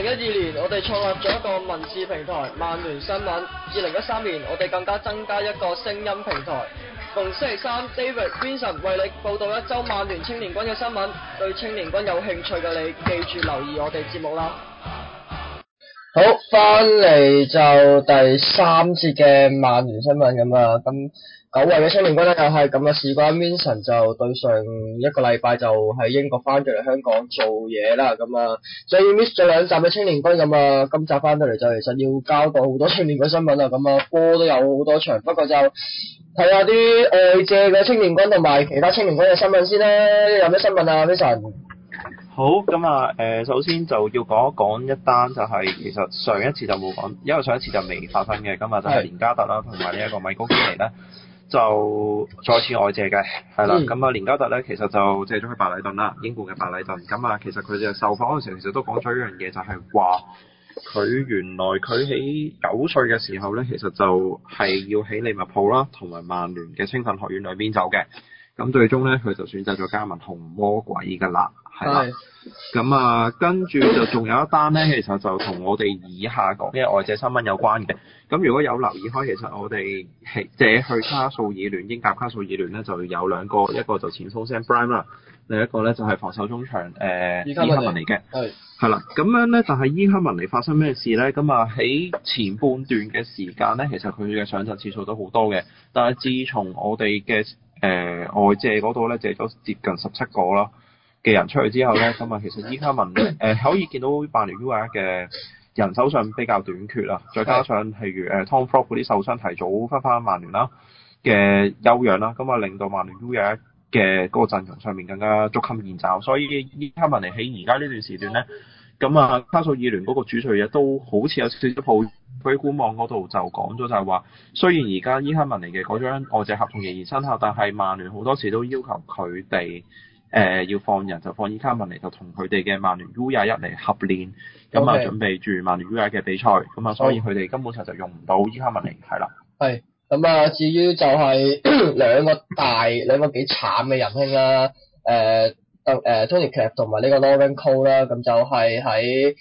年，我哋創立咗一個文字平台曼聯新聞。2013年，我哋更加增加一個聲音平台。逢星期三 ，David Vincent 為你報道一週曼聯青年軍嘅新聞。對青年軍有興趣嘅你，記住留意我哋節目啦。好，翻嚟就第三節嘅曼聯新聞咁啊，咁久違嘅青年軍咧又係咁啊，事關 Vincent 就對上一個禮拜就喺英國翻咗嚟香港做嘢啦，咁啊，所以 miss 咗兩集嘅青年軍咁啊，今集翻到嚟就其實要交代好多青年軍新聞啊，咁啊波都有好多場，不過就睇下啲外借嘅青年軍同埋其他青年軍嘅新聞先啦，有咩新聞啊 Vincent？ 好，咁啊，首先就要講一講一單就係、其實上一次就冇講，因為上一次就未發生嘅，咁啊就係連加特啦，同埋呢一個米高基尼咧，就再次外借嘅，係啦，咁啊連加特咧其實就借咗去白禮頓啦，英國嘅白禮頓，咁啊其實佢就受訪嘅時候其實都講咗一樣嘢，就係話佢原來佢喺9歲嘅時候咧，其實就係要喺利物浦啦同埋曼聯嘅青訓學院裏邊走嘅。咁最終咧，佢就選擇咗加盟紅魔鬼㗎啦，係啦。咁啊，跟住就仲有一單咧，其實就同我哋以下講嘅外借新聞有關嘅。咁如果有留意開，其實我哋借去卡素爾聯英甲卡素爾聯咧，就有兩個，一個就前鋒 Sam Brime 啦，另一個咧就係防守中場伊卡文尼嘅。係啦，咁樣咧，但係伊卡文尼發生咩事咧？咁啊喺前半段嘅時間咧，其實佢嘅上陣次數都好多嘅，但係自從我哋嘅外借嗰度咧借咗接近17個啦嘅人出去之後咧，咁啊其實伊卡文可以見到曼聯 U21嘅人手上比較短缺啊，再加上譬如Tom Frog 嗰啲受傷提早翻曼聯啦嘅休養啦，咁啊令到曼聯 U21嘅嗰個陣容上面更加捉襟見肘，所以伊卡文尼喺而家呢段時段咧，咁啊卡素爾聯嗰個主帥亦都好似有少少抱佢喺官網嗰度就講咗就係話，雖然而家伊卡文尼嘅嗰張外借合同仍然生效，但係曼聯好多時都要求佢哋要放人就放伊卡文尼，就同佢哋嘅曼聯 U21嚟合練，咁啊準備住曼聯 U21嘅比賽，咁啊所以佢哋根本上就用唔到伊卡文尼，係啦。 係。咁啊，至於就係兩個幾慘嘅仁兄啦，Tony Cap 同埋呢個 Lauren Cole 啦，咁就係喺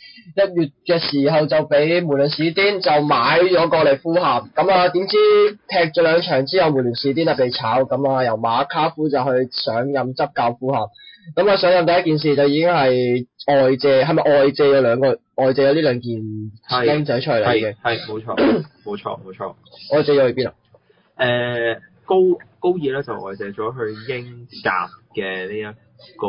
1月嘅時候就俾梅倫史甸就買咗過嚟富咸，咁啊點知踢咗兩場之後梅倫史甸啊被炒，咁啊由馬卡夫就去上任執教富咸，咁啊上任第一件事就已經係外借，係咪外借咗呢兩件僆仔出嚟嚟嘅？ 係冇錯。 外借咗去邊啊？ 高爾咧就外借咗去英甲嘅呢一個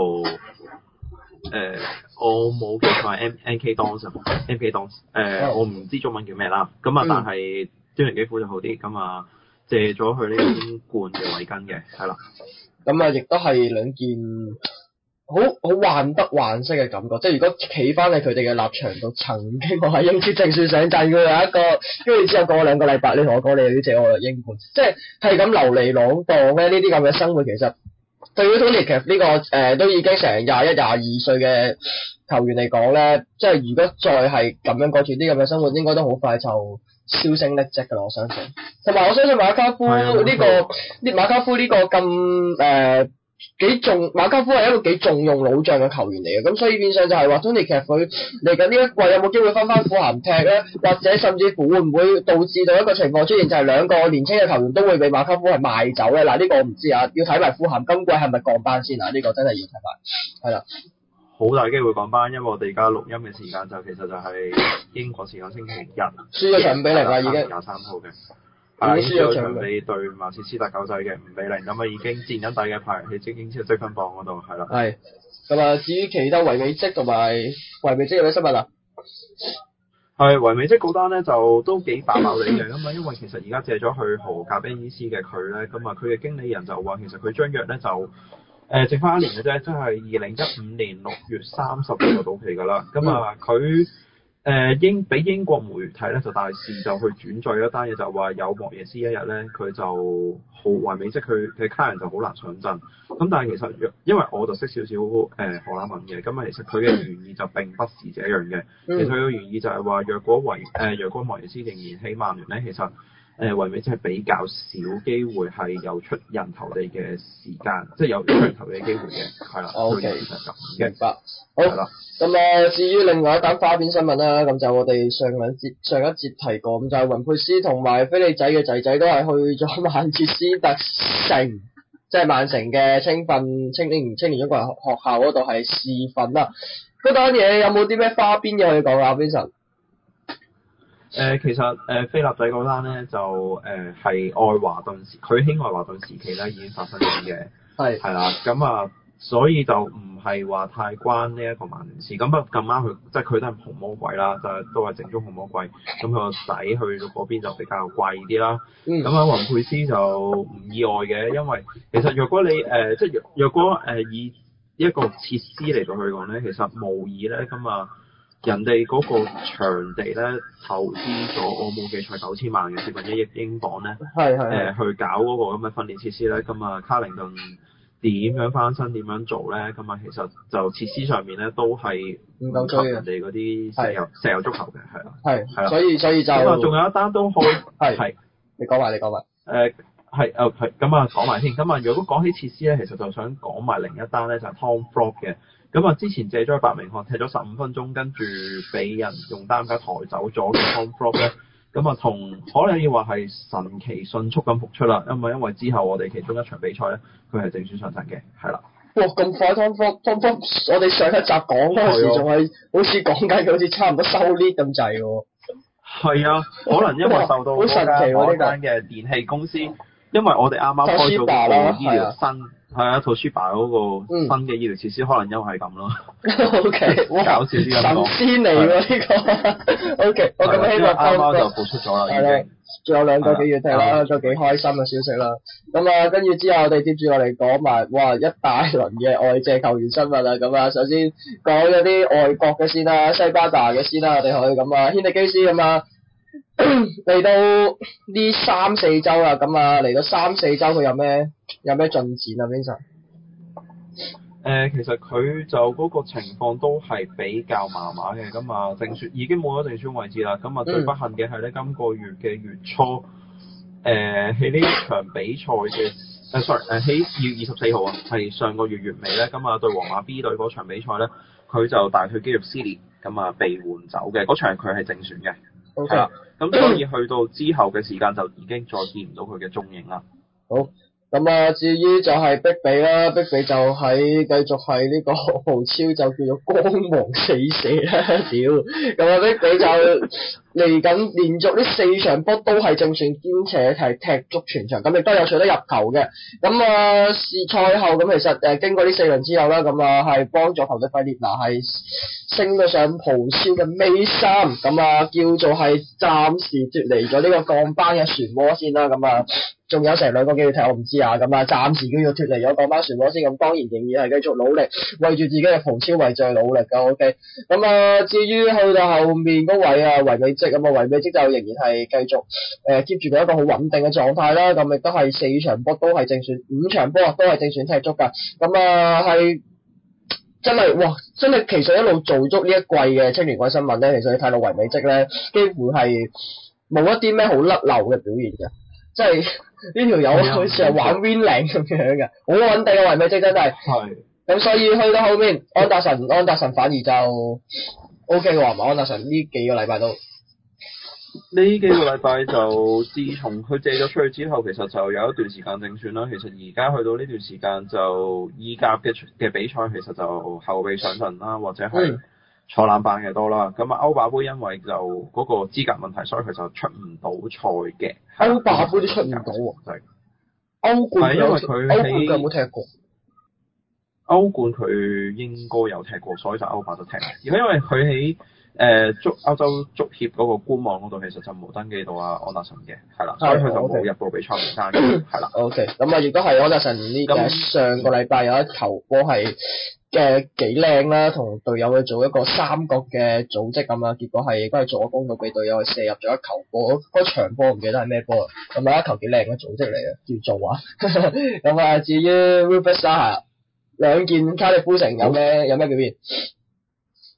我冇記錯係 MK Dons，我唔知中文叫咩啦，咁啊但係端尼基夫就好啲，咁啊借咗去呢個英冠嘅韋根嘅，係啦。 咁啊亦都係兩件好患得患失嘅感覺，即係如果企翻喺佢哋嘅立場度，曾經我喺英超正選上陣嘅有一個，跟住之後過2個禮拜，你同我講你又要借我嚟英冠，即係咁流離浪蕩咧，呢啲咁嘅生活其實對於 Tony 其實呢個都已經成21、22歲嘅球員嚟講咧，即係如果再係咁樣過住啲咁嘅生活，應該都好快就銷聲匿跡㗎啦，我相信。同埋我相信馬卡夫呢個咁馬卡夫係一個幾重用老將嘅球員嚟嘅，咁所以變相就係話 Tony 其實佢嚟緊呢一季有冇機會翻富咸踢咧，或者甚至乎會唔會導致到一個情況出現，就係兩個年輕嘅球員都會被馬卡夫係賣走咧？嗱呢個我唔知啊，要睇埋富咸今季係咪降班先啊？呢個真係要睇埋，係啦。 好大機會降班，因為我哋而家錄音嘅時間就其實就係英國時間星期日， 輸咗場5-0啦已經。 23號嘅。輸咗場你對曼徹斯特狗仔嘅5-0，咁啊已經墊緊底嘅排喺英超積分榜嗰度，係啦。係。 咁啊，至於其他維美積同埋維美積有咩新聞啊？ 係維美積嗰單咧就都幾爆爆地嘅，咁啊因為其實而家借咗去荷甲 NEC 嘅佢咧，咁啊佢嘅經理人就話其實佢張約咧就剩翻1年嘅啫，即係2015年6月30號就到期㗎啦。咁啊佢俾英國媒體咧就大肆就去轉載一單嘢，就話有莫耶斯一日咧佢就維美積佢嘅卡人就好難上陣。咁但係其實因為我就識少少荷蘭文嘅，咁啊其實佢嘅原意就並不是這樣嘅。其實佢嘅原意就係話若果莫耶斯仍然喺曼聯咧，其實維美即係比較少機會係有出人頭地嘅時間，即係有出人頭地嘅機會嘅，係啦。 O K，明白。好， 係啦。 咁至於另外一單花邊新聞啦，咁就我哋上一節提過，咁就係雲佩斯同埋菲利仔嘅仔仔都係去咗曼徹斯特城，即係曼城嘅青年中國人學校嗰度係試訓啦。嗰單嘢有冇啲咩花邊嘢可以講啊？Vincent？ 其實菲立仔嗰單咧就係愛華頓時，佢興愛華頓時期咧已經發生緊嘅，係啦，咁所以就唔係話太關呢一個曼聯事。咁不過咁啱佢即係佢都係紅魔鬼啦，就係都係正宗紅魔鬼。咁佢個仔去到嗰邊就比較貴啲啦。咁雲佩斯就唔意外嘅，因為其實若果你即係若果以一個設施嚟到去講咧，其實無疑咧咁人哋嗰個場地咧投資咗，我冇記錯9,000萬嘅，接近1億英鎊咧，去搞嗰個咁嘅訓練設施咧，卡靈頓點樣翻身點樣做咧？其實就設施上面咧都係唔夠追人哋嗰啲石油足球嘅，係啦。係啦。所以就仲有一單都可以係。 你講埋。 係講埋先。如果講起設施咧，其實就想講埋另一單咧，就係 Tom Frog 嘅。之前借咗去伯明翰踢咗15分鐘，跟住俾人用擔架抬走咗嘅 Tom Frog 咧，同可能要話係神奇迅速咁復出啦，因為之後我哋其中一場比賽咧，佢係正選上陣嘅，係啦。 哇！咁快 Tom Frog，我哋上一集講嗰陣時仲係好似講緊佢好似差唔多收 lead 咁滯喎。 係啊，可能因為受到嗰間嘅電器公司，因為我哋啱啱開咗嗰個醫療新。係啊，Toshiba 嗰個新嘅醫療設施，可能因為係咁咯。 O K， 搞笑啲咁講。神仙嚟喎呢個。O K， 我咁希望啱啱就復出咗啦，已經。 仲有2個幾月踢啦，都幾開心嘅消息啦。跟住之後我哋接住落嚟講埋，哇！一大輪嘅外借球員新聞啦。首先講咗啲外國嘅先啦，西班牙嘅先啦，我哋可以軒尼基斯嚟到呢3-4週啦，嚟到3-4週佢有咩進展啊 Vincent？ 其實佢就嗰個情況都係比較麻麻嘅，正選已經冇咗正選位置啦。最不幸嘅係咧，今個月嘅月初，喺呢一場比賽嘅喺2月24號啊，係上個月月尾咧，對皇馬 B 隊嗰場比賽咧，佢就大腿肌肉撕裂，被換走嘅。嗰場佢係正選嘅，係啦。所以去到之後嘅時間就已經再見唔到佢嘅蹤影啦。 好。至於就係碧比啦，碧比就繼續係呢個豪超就叫做光芒四射啦，屌！碧比就嚟緊連續呢4場波都係正選，兼且係踢足全場，亦都有取得入球嘅。賽後其實經過呢4輪之後啦，係幫助球隊費列拿係升到上葡超嘅尾3，叫做係暫時脫離咗呢個降班嘅漩渦先啦，仲有成2個幾月踢，我唔知啊，暫時叫做脫離咗降班漩渦先，當然仍然係繼續努力，為住自己嘅葡超位置努力㗎 ，OK。至於去到後面嗰位維美積，維美積就仍然係繼續keep 住佢一個好穩定嘅狀態啦，亦都係4場波都係正選，5場波都係正選踢足㗎，係真係其實一路做足呢一季嘅青年軍新聞咧，其實你睇到維美積咧，幾乎係冇一啲咩好甩漏嘅表現嘅。即係呢條友好似係玩 Winning 咁樣嘅，好穩定嘅維美積真係。係。咁所以去到後面，安達臣反而就 OK 嘅話，安達臣呢幾個禮拜都。 呢幾個禮拜就自從佢借咗出去之後，其實就有一段時間正選啦。其實而家去到呢段時間就意甲嘅比賽，其實就後備上陣啦，或者係坐冷板嘅多啦。歐霸杯因為就嗰個資格問題，所以佢就出唔到賽嘅。 歐霸杯都出唔到喎。係。歐冠因為佢有冇踢過？ 歐冠佢應該有踢過，所以就歐霸都踢。而因為佢喺歐洲足協嗰個官網嗰度，其實就冇登記到安達臣嘅，係啦，所以佢就冇入到比賽名單嘅，係啦。 OK，亦都係安達臣呢上個禮拜有一球波係幾靚啦，同隊友去做一個三角嘅組織結果係都係助攻到俾隊友射入咗一球波，嗰場波唔記得係咩波啦，一球幾靚嘅組織嚟嘅，叫做啊。至於 Rufus Zaha 兩件卡利夫城有咩表現？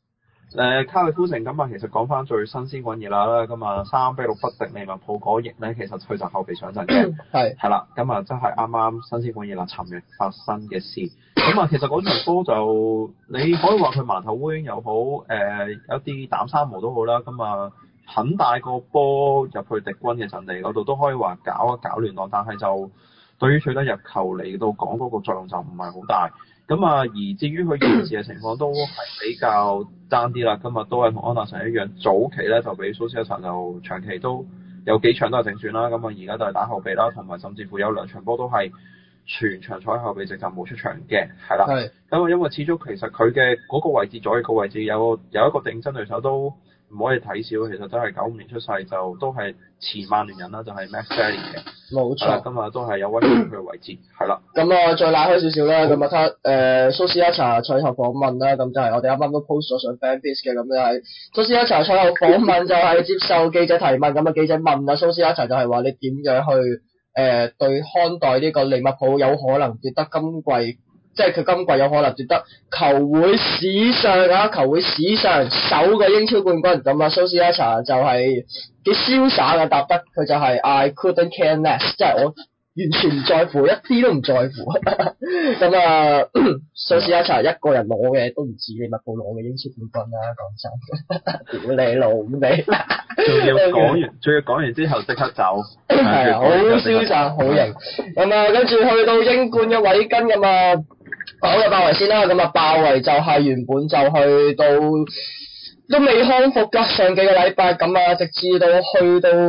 卡里夫城咁啊，其實講翻最新鮮滾熱辣啦，咁啊3-6不敵利物浦嗰役咧，其實佢就後備上陣嘅，係啦，咁啊真係啱啱新鮮滾熱辣，尋日發生嘅事。咁啊，其實嗰場波就你可以話佢盲頭烏蠅又好，有啲膽生毛都好啦，咁啊很大個波入去敵軍嘅陣地嗰度，都可以話搞一搞亂檔，但係就對於取得入球嚟到講嗰個作用就唔係好大。咁啊，而至於佢現時嘅情況都係比較爭啲啦。今日都係同安達臣一樣，早期咧就俾蘇斯一層就長期都有幾場都係正選啦。咁啊，而家都係打後備啦，同埋甚至乎有2場波都係全場坐喺後備席就冇出場嘅，係啦。咁啊，因為始終其實佢嘅嗰個位置左翼個位置有一個競爭對手都唔可以睇少，其實都係95年出世，就都係前曼聯人啦，就係 Max Bailey 嘅。 冇錯。 咁啊，都係有威脅佢嘅位置，係啦。 咁啊，再拉開少少啦，咁啊蘇斯一查賽後訪問啦，咁就係我哋啱啱都 post 咗上 FanPage 嘅，咁就係蘇斯一查賽後訪問就係接受記者提問，咁啊記者問啊蘇斯一查就係話你點樣去對看待呢個利物浦有可能奪得今季，即係佢今季有可能奪得球會史上首個英超冠軍，咁啊蘇斯一查就係幾瀟灑嘅答得，佢就係 I couldn't care less， 即係我完全唔在乎，一啲都唔在乎。咁啊，蘇斯一查一個人攞嘅都唔似利物浦攞嘅英超冠軍啦，講真。屌你老味！ 仲要講完之後即刻走。 係啊，好瀟灑，好型。咁啊，跟住去到英冠嘅韋根咁啊，講嘅鮑維先啦。咁啊，鮑維就係原本就去到都未康復㗎，上幾個禮拜咁啊，直至到去到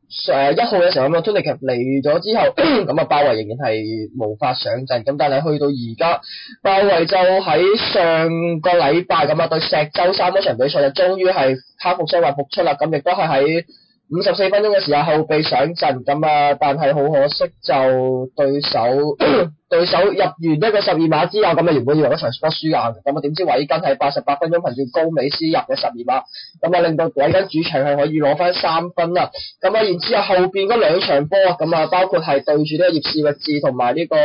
1號嘅時候咁啊，Tuchel嚟咗之後，咁啊，鮑維仍然係無法上陣，咁但係去到而家，鮑維就喺上個禮拜咁啊，對石洲三嗰場比賽就終於係克服傷患復出啦，咁亦都係喺54分鐘嘅時候後備上陣，咁啊，但係好可惜就對手入完一個12碼之後，咁啊原本以為嗰場波輸硬，咁啊點知韋根係88分鐘憑住高美斯入嘅12碼，咁啊令到韋根主場係可以攞翻3分啦，咁啊然之後後邊嗰2場波啊，咁啊包括係對住呢個葉士域治同埋呢個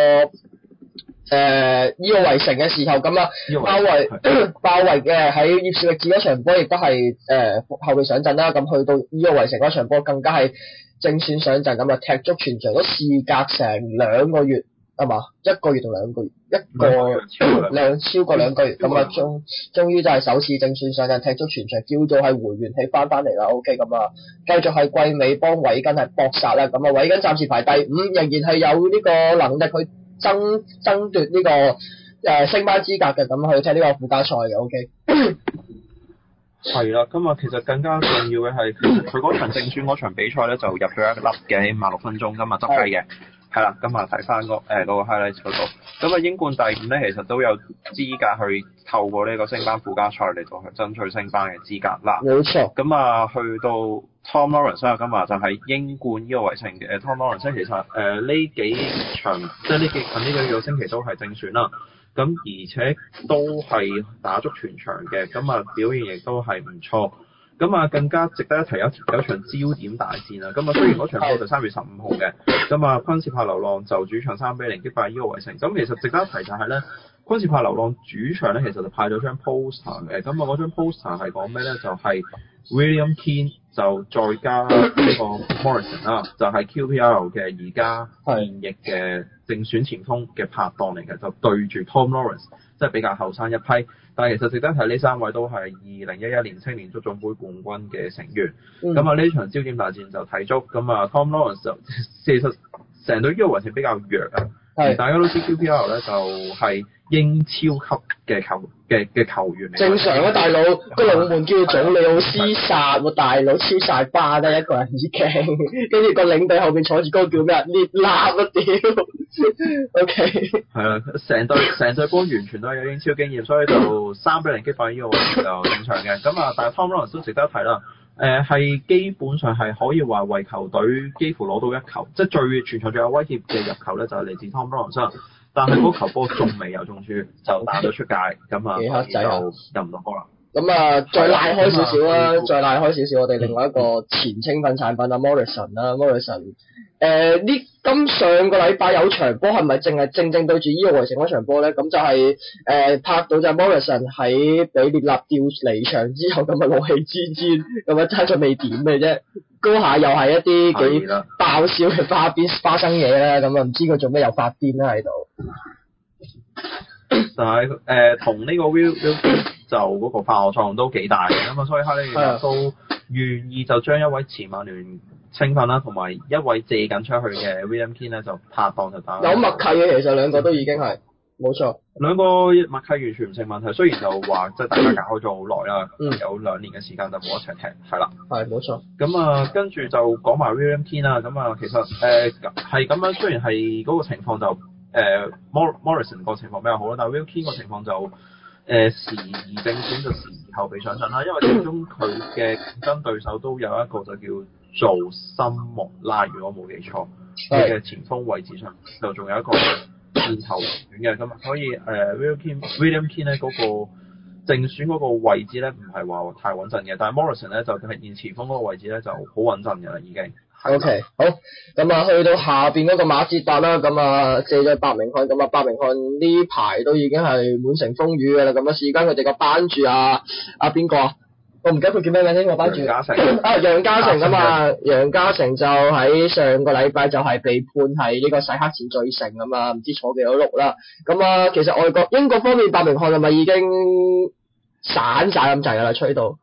伊奧維城嘅時候，咁啊鮑維嘅喺葉士域治嗰場波亦都係後備上陣啦，咁去到伊奧維城嗰場波更加係正選上陣，咁啊踢足全場都事隔成2個月啊嘛，1個月同2個月，超過2個月，咁啊終於就係首次正選上陣踢足全場，叫做係回元氣翻嚟啦。OK， 咁啊繼續係季尾幫韋根係搏殺啦，咁啊韋根暫時排第5，仍然係有呢個能力去爭奪呢個升班資格嘅，咁去踢呢個附加賽嘅。OK。 係啦，咁啊其實更加重要嘅係佢嗰場正選嗰場比賽咧就入咗1粒嘅，起碼6分鐘，咁啊執雞嘅。係啦，咁啊睇翻嗰個 highlight 嗰度，咁啊英冠第5咧，其實都有資格去透過呢個升班附加賽嚟到去爭取升班嘅資格啦。 冇錯。 咁啊去到 Tom Lawrence 啊，咁啊就係英冠呢個圍城嘅 Tom Lawrence，其實呢幾場即係呢幾個星期都係正選啦。咁而且都係打足全場嘅，咁啊表現亦都係唔錯。咁啊更加值得一提有場焦點大戰啦。咁啊雖然嗰場波就3月15號嘅，咁啊昆士柏流浪就主場3-0擊敗伊奧維城。咁其實值得一提就係咧，昆士柏流浪主場咧其實就派咗張 poster 嘅。咁啊嗰張 poster 係講咩咧？就係 William Keane 就再加呢個 Morrison 啦，就係 QPR 嘅而家現役嘅正選前鋒嘅拍檔嚟嘅，就對住 Tom Lawrence， 即係比較後生一批。但係其實值得睇呢3位都係2011年青年足總杯冠軍嘅成員。咁啊呢場焦點大戰就睇足。咁啊 Tom Lawrence 就其實成隊伊奧維城比較弱啊。而大家都知 QPR 咧就係英超級嘅球員嚟。正常啊，大佬個龍門叫祖利奧斯薩喎，大佬超晒巴啦，一個人已經，跟住個領隊後邊坐住嗰個叫咩啊？列納啊屌 ！OK。係啊，成隊波完全都係有英超經驗，所以就3-0擊敗呢個就正常嘅。咁啊，但係 Tom Lawrence 都值得一提啦。係基本上係可以話為球隊幾乎攞到1球，即係全場最有威脅嘅入球咧就係嚟自 Tom Lawrence， 但係嗰球波仲未有中柱，就打咗出界，咁啊就入唔到波啦。 咁啊，再拉開少少啦，再拉開少少，我哋另外一個前青訓產品啊 Morrison 啦 ，Morrison 上個禮拜有場波係咪淨係正對住伊奧維城嗰場波咧？咁就係、拍到就係 Morrison 喺俾列納調離場之後咁啊怒氣滋滋咁啊爭咗未點嘅啫，嗰下又係一啲幾爆笑嘅花生嘢啦，咁啊唔知佢做咩又發癲啦喺度。 但係同呢個 Will 就嗰個化學作用都幾大嘅，咁啊所以哈利都願意就將一位前曼聯青訓啦，同埋一位借緊出去嘅 William Keane 咧就拍檔就打。 有默契嘅，其實兩個都已經係冇錯。 兩個默契完全唔成問題，雖然就話即係大家隔開咗好耐啦，有2年嘅時間就冇一齊踢，係啦。係冇錯。咁啊，跟住就講埋 William Keane 啦，咁啊其實係咁樣，雖然係嗰個情況就Morrison 個情況比較好啦，但係 Will Keane 個情況就時而正選就時而後備上陣啦，因為始終佢嘅競爭對手都有一個就叫做森莫拉，如果冇記錯，佢嘅前鋒位置上就仲有一個箭頭選嘅，咁所以William Keane 咧嗰個正選嗰個位置咧唔係話太穩陣嘅，但係 Morrison 咧就係現前鋒嗰個位置咧就好穩陣嘅啦已經。 O.K. 好，咁啊去到下邊嗰個馬哲達啦，咁啊借咗伯明翰，咁啊伯明翰呢排都已經係滿城風雨嘅啦，咁啊事關佢哋個班主邊個啊？我唔記得佢叫咩名添，個班主。楊嘉誠咁啊，楊嘉誠就喺上個禮拜就係被判係呢個洗黑錢罪成咁啊，唔知坐幾多碌啦。咁啊，其實英國方面伯明翰係咪已經散晒咁滯㗎啦？吹到。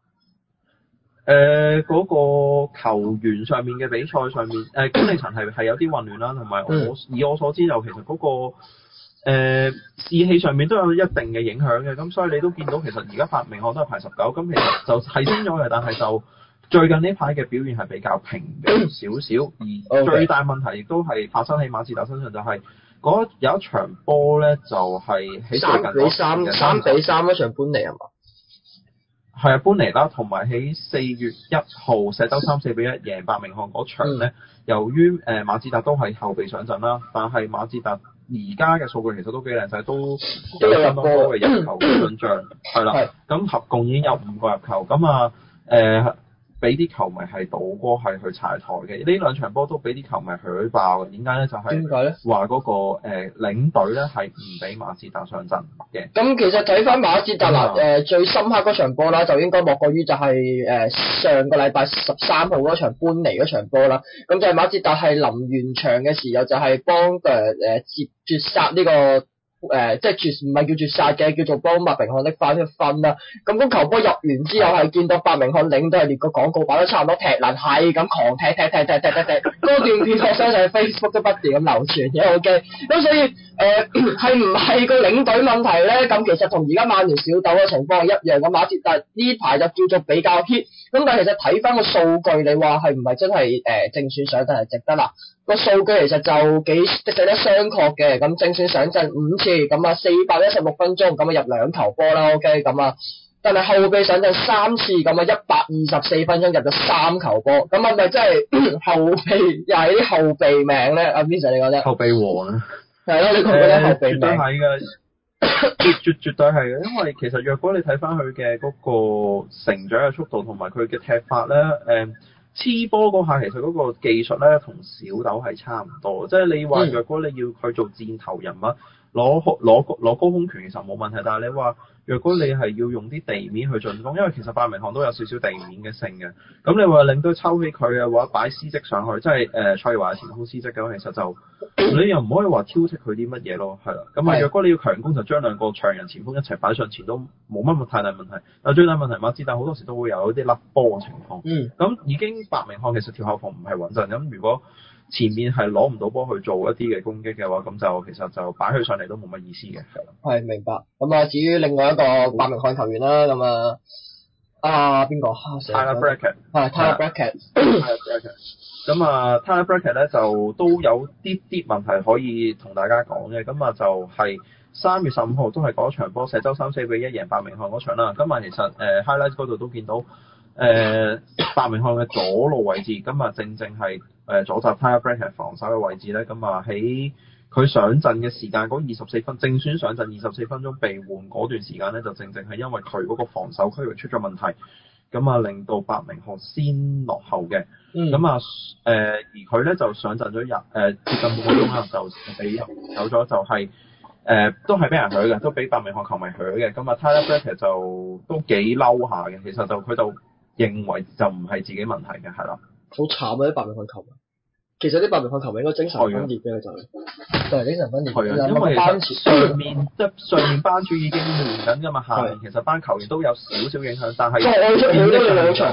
嗰個球員上面嘅比賽上面，管理層係有啲混亂啦，同埋以我所知就其實嗰個士氣上面都有一定嘅影響嘅，咁所以你都見到其實而家伯明翰都係排19，咁其實就係升咗嘅，但係就最近呢排嘅表現係比較平嘅少少，而最大問題亦都係發生喺馬哲達身上，就係有一場波咧就係喺最近3-3 嗰場搬嚟係嘛？ 係啊，搬嚟啦，同埋喺4月1號石洲3-4-1贏伯明翰嗰場咧，由於馬哲達都係後備上陣啦，但係馬哲達而家嘅數據其實都幾靚仔，都有相當多嘅入球嘅進帳，係啦，咁合共已經有5個入球，咁啊俾啲球迷係倒戈係去柴台嘅，呢兩場波都俾啲球迷許爆嘅。點解咧？就係話嗰個領隊咧係唔俾馬哲達上陣嘅。咁其實睇翻馬哲達嗱最深刻嗰場波啦，就應該莫過於就係上個禮拜13號嗰場搬嚟嗰場波啦。咁就係馬哲達係臨完場嘅時候就係幫絕殺呢個。即係唔係叫絕殺嘅，叫做幫伯明翰的翻一分啦。咁嗰球波入完之後係見到伯明翰領隊係連個廣告牌都差唔多踢爛，係咁狂踢。嗰段片我相信喺 Facebook 都不斷咁流傳嘅 OK。咁所以係唔係個領隊問題咧？咁其實同而家曼聯小豆嘅情況係一樣嘅。馬哲達呢排就叫做比較 hit。咁但係其實睇翻個數據，你話係唔係真係正選上陣係值得啦？個數據其實就幾值得商榷嘅。咁正選上陣5次，咁啊416分鐘，咁啊入2球波啦 OK。咁啊，但係後備上陣3次，咁啊124分鐘入咗3球波，咁係咪真係後備又係啲後備命咧？阿 Vincent 你覺得？後備王啊！係咯，你覺得後備命？絕對係嘅。絕對係嘅，因為其實若果你睇翻佢嘅嗰個成長嘅速度同埋佢嘅踢法咧，黐波嗰下其實嗰個技術咧同小豆係差唔多，即係你話若果你要佢做箭頭人物，攞高空權其實冇問題，但係你話若果你係要用啲地面去進攻，因為其實伯明翰都有少少地面嘅性嘅，咁你話令到抽起佢嘅話擺司職上去，即係蔡華前鋒司職嘅話，其實就你又唔可以話挑剔佢啲乜嘢咯，係啦，咁啊若果你要強攻就將兩個長人前鋒一齊擺上前都冇乜太大問題，但最大問題馬哲達好多時都會有啲甩波嘅情況，咁已經伯明翰其實條後防唔係穩陣，咁如果前面係攞唔到波去做一啲嘅攻擊嘅話，咁就其實就擺佢上嚟都冇乜意思嘅，係啦。係明白。咁啊，至於另外一個伯明翰球員啦，咁邊個？Tyler Brackett。係 Tyler Brackett。咁啊 Tyler Brackett 咧就都有啲問題可以同大家講嘅，咁啊就係3月15號都係嗰場波，石洲3-4-1贏伯明翰嗰場啦。咁啊其實highlight 嗰度都見到。伯明翰嘅左路位置，咁啊正係左閘 Tyler Brackett 防守嘅位置咧，咁啊喺佢上陣嘅時間嗰24分，正選上陣24分鐘被換嗰段時間咧，就正係因為佢嗰個防守區域出咗問題， 咁啊令到伯明翰先落後嘅。 嗯。 咁而佢咧就上陣咗接近半個鐘啦，就俾人走咗，就係、都係俾人許嘅，都俾伯明翰球迷許嘅。咁啊 Tyler Blackett 就都幾嬲下嘅，其實就佢就認為就唔係自己問題嘅，係啦。 好慘啊！啲伯明翰球迷，其實啲伯明翰球迷應該精神分裂嘅就係精神分裂。 係啊，因為上面班主已經悶緊㗎嘛，下面其實班球員都有少少影響，但係變咗兩場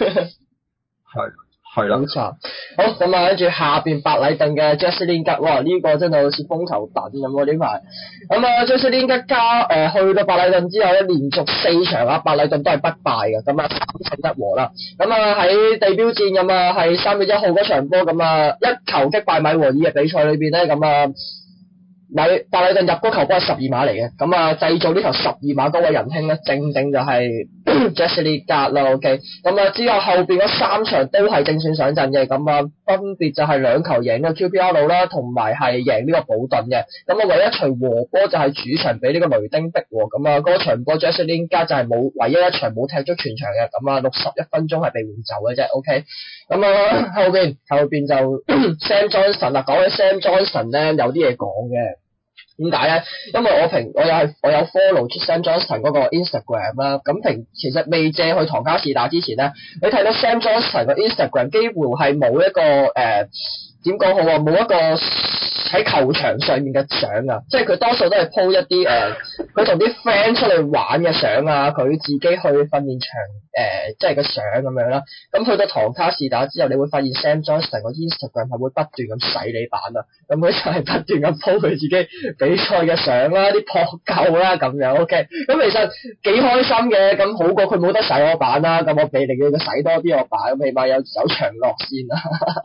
係啦。 好慘。好咁啊，跟住下邊白禮頓嘅 Jesse Lingard， 哇！呢個真係好似風頭躉咁喎呢排。咁啊 Jesse Lingard 去到白禮頓之後咧，連續4場啊，白禮頓都係不敗嘅，咁啊3勝1和啦。咁啊喺地標戰咁啊係3月1號嗰場波咁啊一球擊敗米和爾嘅比賽裏邊咧，咁啊白禮頓入嗰球波係12碼嚟嘅，咁啊製造呢球12碼嗰位仁兄咧，正就係 Jesse Lingard 啦 ，OK， 咁啊之後後邊嗰3場都係正選上陣嘅，咁啊分別就係2球贏呢個 QPR 啦，同埋係贏呢個保頓嘅，咁啊唯一場和波就係主場俾呢個雷丁逼和，咁啊嗰場波 Jesse Lingard 就係唯一一場冇踢足全場嘅，咁啊61分鐘係被換走嘅啫 ，OK， 咁啊後邊就Sam Johnson 啦，講起 Sam Johnson 咧有啲嘢講嘅。點解咧？因為我有 follow Sam Johnson 嗰個 Instagram 啦，咁其實未借去唐加士打之前咧，你睇到 Sam Johnson 個 Instagram 幾乎係冇一個點講好啊，冇一個喺球場上面嘅相啊，即係佢多數都係 po 一啲佢同啲 friend 出嚟玩嘅相啊，佢自己去訓練場即係個相咁樣啦。咁去到唐卡士打之後，你會發現 Sam Johnson 個 Instagram 係會不斷咁洗你版啊，咁佢就係不斷咁 po 佢自己比賽嘅相啦，啲撲救啦咁樣 OK， 咁其實幾開心嘅，咁好過佢冇得洗我版啦，咁我俾你叫佢洗多啲我版，咁起碼有長樂先啦。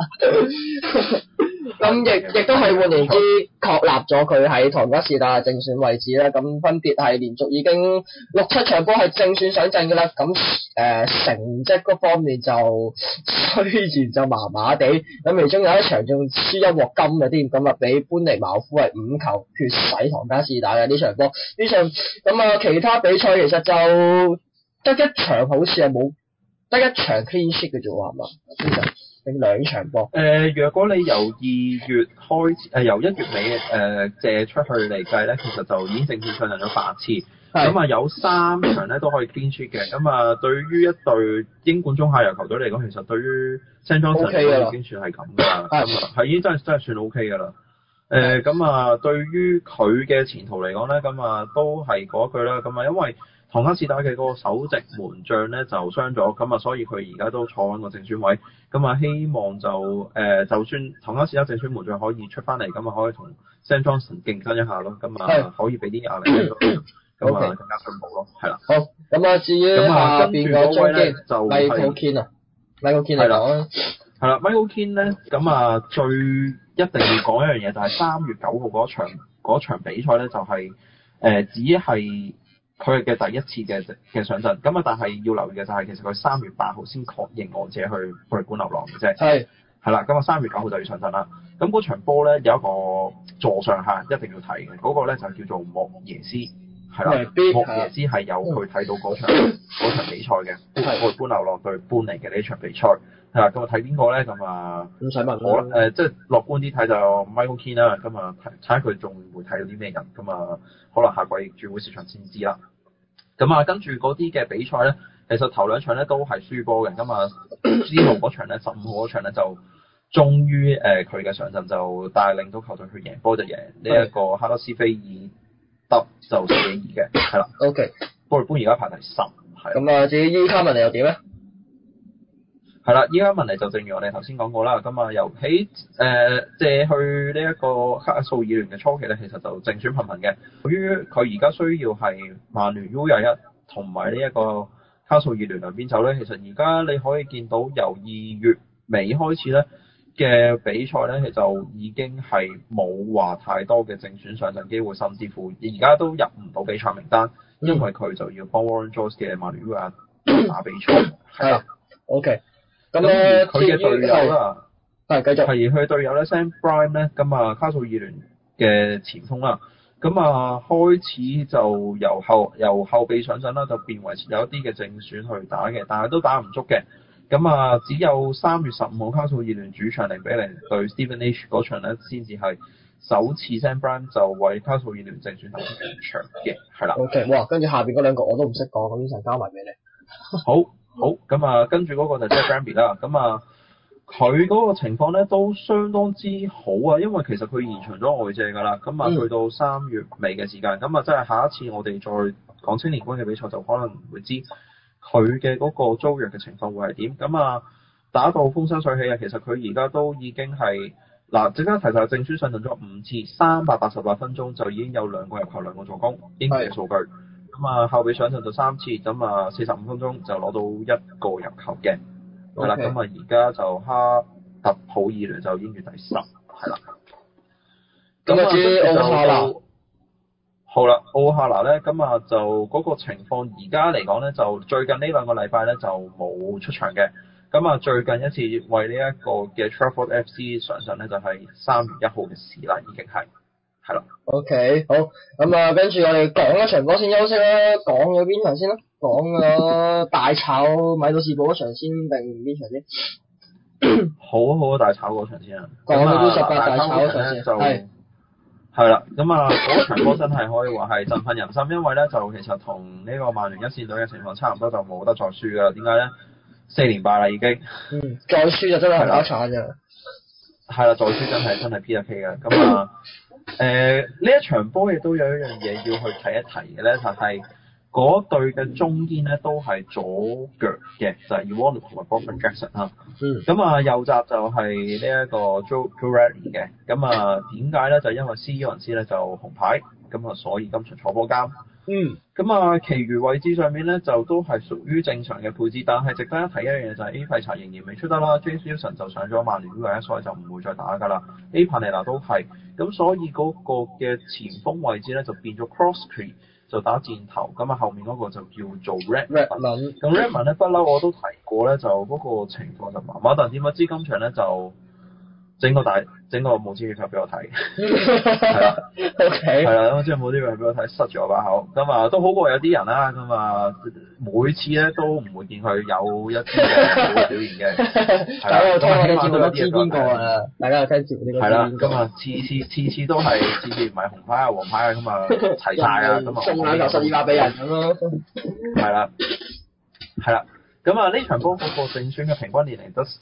咁亦都係換言之確立咗佢喺唐加士打嘅正選位置啦，咁分別係連續已經6-7場波係正選上陣㗎啦，咁成績嗰方面就雖然就麻麻地，咁其中有一場仲輸1鑊金嘅添，咁啊俾班尼茅夫係5球血洗唐加士打嘅呢場波，呢場咁啊其他比賽其實就得一場好似係冇得一場 clean sheet 嘅啫喎，係嘛？呢場定2場波？ 若果你由2月開始，由1月尾借出去嚟計咧，其實就已經正選上陣咗8次。咁啊有3場咧都可以 clean sheet 嘅。咁啊對於一隊英冠中下游球隊嚟講，其實對於 Sam Johnson 已經算係咁㗎啦。係已經真係算 OK 㗎啦。咁啊對於佢嘅前途嚟講咧，咁啊都係嗰句啦。咁啊因為唐加士打嘅嗰個首席門將咧就傷咗，咁啊所以佢而家都坐穩個正選位，咁啊希望就算唐加士打正選門將可以出翻嚟，咁啊可以同 Sam Johnson 競爭一下咯，咁啊可以俾啲壓力佢咯，咁啊更加進步咯，係啦。 好，咁啊至於下邊個中堅就Michael Keane啊，Michael Keane 嚟講係啦 Michael Keane 咧，咁啊最一定要講一樣嘢就係3月9號嗰場比賽咧，就係只係佢嘅第一次嘅上陣，咁啊但係要留意嘅就係其實佢3月8號先確認我自己去觀流浪嘅啫。係啦，咁啊3月9號就要上陣啦。咁嗰場波咧有一個座上客一定要睇嘅，嗰個咧就叫做莫耶斯，係啦，莫耶斯係有佢睇到嗰場比賽嘅，去觀流浪對般尼嘅呢場比賽。係啦，咁啊睇邊個咧？咁啊唔使問我即係樂觀啲睇就 Michael Keane 啦。咁啊睇下佢仲會睇到啲咩人？咁啊可能下季轉會市場先知啦。咁啊跟住嗰啲嘅比賽咧，其實頭2場咧都係輸波嘅。咁啊之後嗰場咧15號嗰場咧就終於佢嘅上陣就帶領到球隊去贏波，就贏呢一個哈德斯菲爾德就4-2嘅，係啦。 OK。 波爾般而家排第10，係。 咁啊至於伊卡文尼又點咧？ 係啦，依家問題就正如我哋頭先講過啦，咁啊由喺借去呢一個卡素爾聯嘅初期咧，其實就正選頻頻嘅。由於佢而家需要係曼聯 U21同埋呢一個卡素爾聯兩邊走咧，其實而家你可以見到由2月尾開始咧嘅比賽咧，就已經係冇話太多嘅正選上陣機會，甚至乎而家都入唔到比賽名單，因為佢就要幫 Warren Jones 嘅曼聯 U21打比賽。係啦。 OK。 咁而佢嘅隊友啦， 繼續。 係佢隊友咧 Sam Brime 咧，咁啊卡素爾聯嘅前鋒啦，咁咁啊開始就由後備上陣啦，就變為有一啲嘅正選去打嘅，但係都打唔足嘅。咁啊，只有3月15號卡素爾聯主場0-0對 Steven H 嗰場咧，先至係首次 Sam Brown 就為卡素爾聯正選打出全場嘅，係啦。 OK， 哇！跟住下邊嗰兩個我都唔識講，咁呢場交埋俾你。 好，咁啊，跟住嗰個就即係 Granby 啦。咁啊，佢嗰個情況咧都相當之好啊，因為其實佢延長咗外借㗎啦。咁啊，去到3月尾嘅時間，咁啊，即係下一次我哋再講青年軍嘅比賽，就可能會知佢嘅嗰個租約嘅情況會係點。咁啊，打到風生水起啊！其實佢而家都已經係嗱，陣間提就係正選上陣咗5次，388分鐘就已經有2個入球2個助攻，英超嘅數據。咁啊，後備上陣就3次，咁啊45分鐘就攞到1個入球嘅，係啦。咁啊，而家就哈特普爾聯就英乙第10，係啦。 咁啊，至於奧夏拿， 好啦，奧夏拿咧，咁啊就嗰個情況而家嚟講咧，就最近呢2個禮拜咧就冇出場嘅。咁啊，最近一次為呢一個嘅 Trafford FC 上陣咧，就係3月1號嘅事啦，已經係啦。 OK， 好，咁啊，跟住我哋講一場波先休息啦，講咗邊場先啦？講咗大炒米杜士堡嗰場先定邊場先？ 好大炒嗰場先啊！ 講咗18大炒嗰場先， 係啦，咁啊嗰場波真係可以話係振奮人心，因為咧就其實同呢個曼聯一線隊嘅情況差唔多，就冇得再輸㗎啦。點解咧？4連敗啦已經。 再輸就真係好慘㗎。 係啦，再輸真係 P 一 K 嘅。咁啊呢一場波亦都有一樣嘢要去提一提嘅咧，就係嗰隊嘅中堅咧都係左腳嘅，就係 Iwobi 同埋 Bobby Jackson 啦。咁啊右閘就係呢一個 Joe Radley 嘅。咁啊點解咧？就因為 C 雲斯咧就紅牌，咁啊所以今場坐波監。咁啊，其餘位置上面咧就都係屬於正常嘅配置，但係值得一提一樣嘢就係 A 費查仍然未出得啦 ，James Wilson 就上咗曼聯呢個，所以就唔會再打㗎啦。A 帕尼娜都係，咁所以嗰個嘅前鋒位置咧就變咗 Crosby 就打箭頭，咁啊後面嗰個就叫做 Redmond。咁 Redmond 咧不嬲我都提過咧，就嗰個情況就麻麻，但點不知今場咧就整個冇支票俾我睇，係啦，OK，係啦，咁即係冇支票俾我睇，塞住我把口，咁啊都好過有啲人啦，咁啊每次咧都唔會見佢有一啲嘅好嘅表現嘅，係啦，咁啊起碼都有啲邊個啊？大家有聽節目呢個？係啦，咁啊次次都係次唔係紅牌啊黃牌啊咁啊齊晒啊，咁啊送兩球12碼俾人咁咯，係啦，咁啊呢場波嗰個正選嘅平均年齡得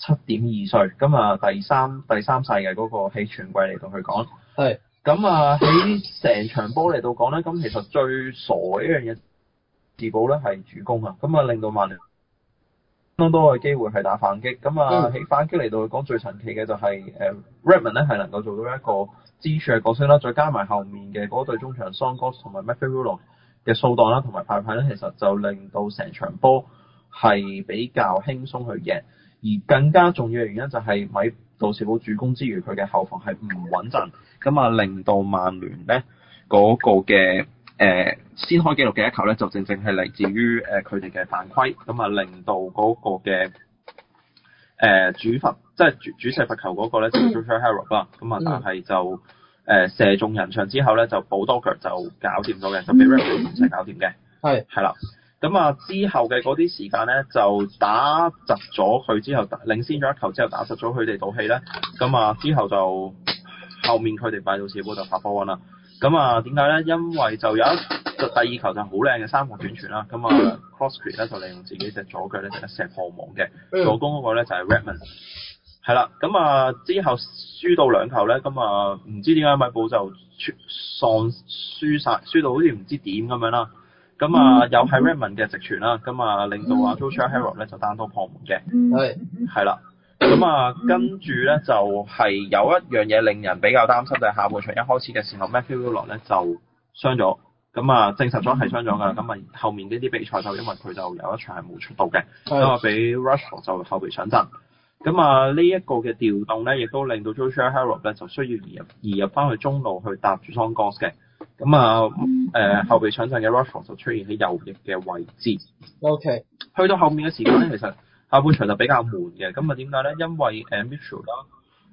7.2歲，咁啊第三世嘅嗰個喺全季嚟到去講，係，咁啊喺成場波嚟到講咧，咁其實最傻嘅一樣嘢，士堡咧係主攻啊，咁啊令到曼聯相當多嘅機會係打反擊，咁啊喺反擊嚟到去講最神奇嘅就係Redmond 咧係能夠做到一個支柱嘅角色啦，再加埋後面嘅嗰隊中場 Son Goss 同埋 Matthew Rulon 嘅掃檔啦，同埋派咧，其實就令到成場波係比較輕鬆去贏。而更加重要嘅原因就係米杜士堡主攻之餘，佢嘅後防係唔穩陣，咁啊令到曼聯咧嗰個嘅先開紀錄嘅一球咧，就正正係嚟自於佢哋嘅犯規，咁啊令到嗰個嘅主罰，即係主射罰球嗰個咧就 Joshua Harrop 啦，咁啊但係就射中人牆之後咧就補多腳就搞掂咗嘅，就俾 Redmond 完成搞掂嘅，係啦。咁啊，之後嘅嗰啲時間咧，就打窒咗佢之後，領先咗1球之後打窒咗佢哋賭氣咧。咁啊，之後就後面佢哋米杜士堡就發波啦。咁啊，點解咧？因為就有第2球就好靚嘅3個短傳啦。咁啊 Crosby 咧就利用自己隻左腳咧就一射破網嘅，助攻嗰個咧就係 Redmond。係啦，咁啊之後輸到2球咧，咁啊唔知點解米堡就輸到好似唔知點咁樣啦。咁啊，又係 Redmond 嘅直傳啦，咁啊令到啊 Joshua Harrop 咧就單刀破門嘅，係啦，咁啊跟住咧就係有一樣嘢令人比較擔心，就係下半場一開始嘅時候 Matthew Rulon 咧就傷咗，咁啊證實咗係傷咗㗎，咁啊後面呢啲比賽就因為佢就有一場係冇出到嘅，咁啊俾 Rushford 就後備上陣，咁啊呢一個嘅調動咧，亦都令到 Joshua Harrop 咧就需要移入翻去中路去搭住 Son Goss 嘅。咁啊後備上陣嘅 Rushford 就出現喺右翼嘅位置。OK。去到後面嘅時間咧，其實下半場就比較悶嘅。咁啊點解咧？因為Mitchell 啦，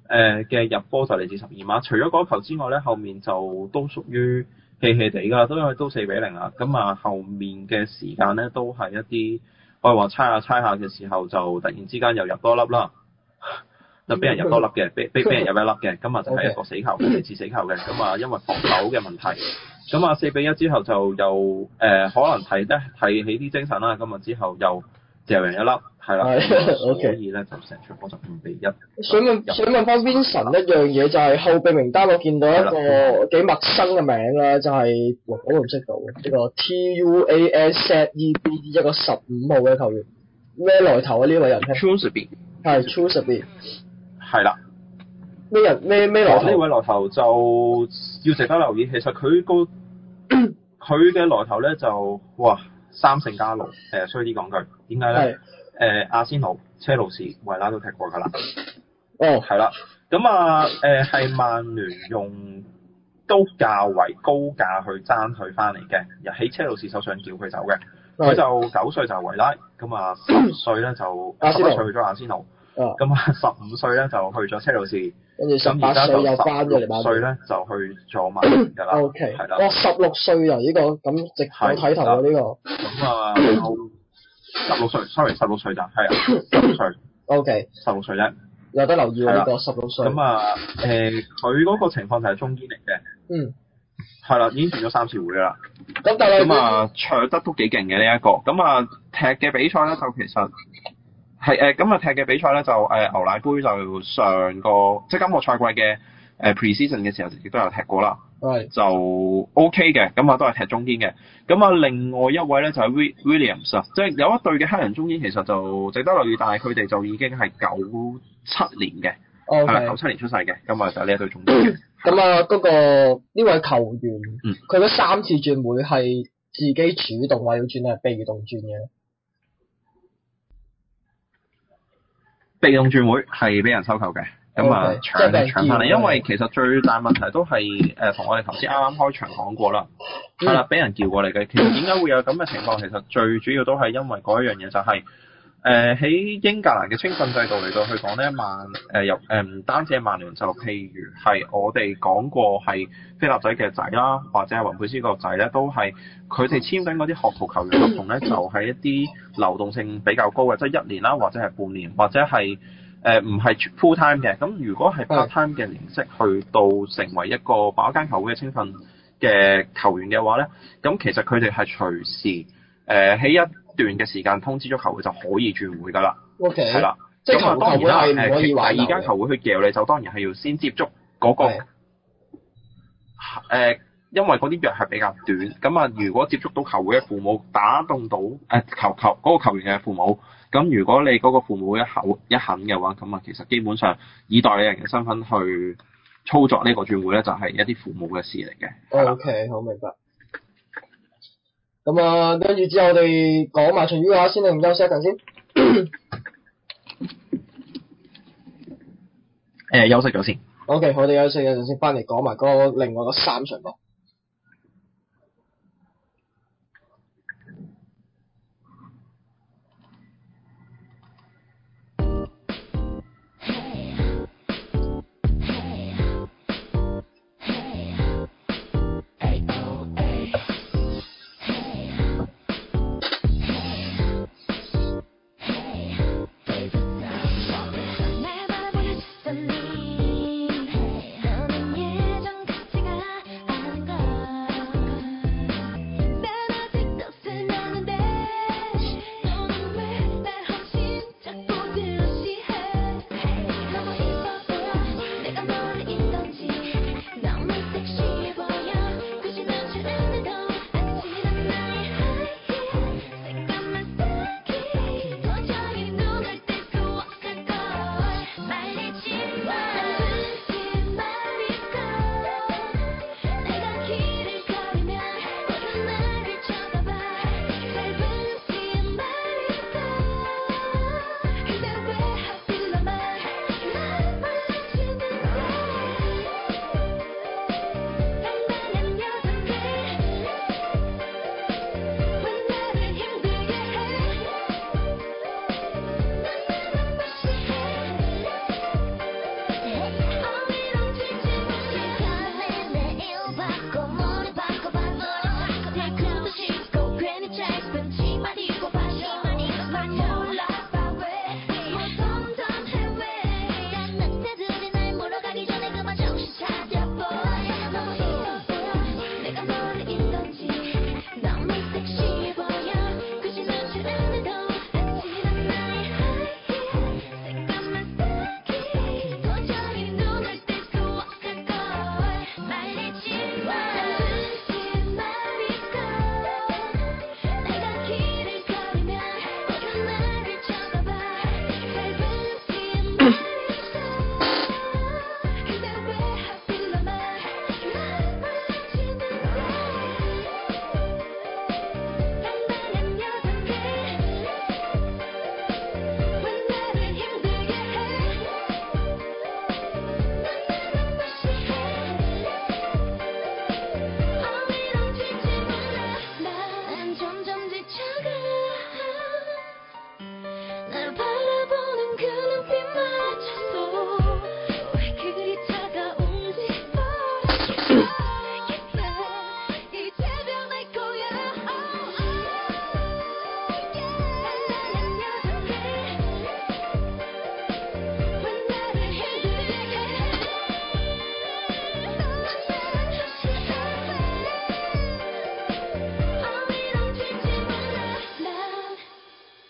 嘅入波就嚟自12碼，除咗嗰球之外咧，後面就都屬於氣氣地㗎啦，都4-0啦。咁啊，後面嘅時間咧都係一啲可以話猜下嘅時候，就突然之間又入多粒啦，就俾人入多粒嘅，俾人入一粒嘅，咁啊就係一個死球，嚟自死球嘅。咁啊，因為防守嘅問題，咁啊4-1之後就又可能提起啲精神啦，咁啊之後又掉人一粒。係啦，所以咧就成場波就5-1。 想問翻 Vincent 一樣嘢，就係後備名單我見到一個幾陌生嘅名啦，就係我都唔識到呢個 TUASZEB 一個15號嘅球員，咩來頭啊呢位人咧 Trusby 係 Trusby 係啦。 咩人咩來頭？ 呢位來頭就要值得留意，其實佢嘅來頭咧就哇3勝加6，衰啲講句，點解咧？阿仙奴、車路士、維拉都踢過㗎啦。 哦， 係啦。咁啊係曼聯用都較為高價去爭佢翻嚟嘅，喺車路士手上叫佢走嘅。佢就9歲就維拉，咁啊10歲咧就11歲去咗阿仙奴。咁啊15歲咧就去咗車路士。跟住18歲又翻咗嚟曼聯。16歲咧就去咗曼聯㗎啦。 OK。 係啦。 哇，16歲啊！呢個咁值得睇頭啊！呢個。 咁啊16歲，sorry，16歲咋，係啊，16歲。OK。16歲啫。有得留意喎呢個16歲。咁啊佢嗰個情況就係中堅嚟嘅。嗯。係啦，已經轉咗3次會啦。咁啊，唱得都幾勁嘅呢一個。咁啊，踢嘅比賽咧就其實係咁啊，踢嘅比賽咧就牛奶杯就上個即係今個賽季嘅pre-season 嘅時候亦都有踢過啦。係。就 OK 嘅，咁啊都係踢中堅嘅。咁啊，另外一位咧就係 Williams 啊，即係有一隊嘅黑人中堅其實就值得留意，但係佢哋就已經係97年嘅。係啦，97年出世嘅，咁啊就呢一隊中堅。咁啊，嗰個呢位球員，佢嗰3次轉會係自己主動話要轉定係被動轉嘅？被動轉會係俾人收購嘅，咁啊搶翻嚟，因為其實最大問題都係同我哋頭先啱啱開場講過啦，係啦，俾人叫過嚟嘅。其實點解會有咁嘅情況？其實最主要都係因為嗰一樣嘢就係、喺英格蘭嘅青訓制度嚟到去講咧，唔單止係曼聯，就譬如係我哋講過係菲立仔嘅仔啦，或者係雲佩斯個仔咧，都係佢哋簽緊嗰啲學徒球員合同咧，就係一啲流動性比較高嘅，即係1年啦，或者係半年，或者係唔係 full time 嘅。咁如果係 part time 嘅形式去到成為一個某一間球會嘅青訓嘅球員嘅話咧，咁其實佢哋係隨時喺一段嘅時間通知咗球會就可以轉會㗎啦。OK。係啦。即係當然啦，第二間球會去叫你就當然係要先接觸嗰個因為嗰啲約係比較短，咁啊如果接觸到球會嘅父母，打動到嗰個球員嘅父母，咁如果你嗰個父母一肯嘅話，咁啊其實基本上以代理人嘅身份去操作呢個轉會咧，就係一啲父母嘅事嚟嘅。OK， 好明白。咁啊，跟住之後我哋講埋場 U 下先，定休息一陣先。休息咗先。OK， 我哋休息一陣先，翻嚟講埋另外嗰3場波。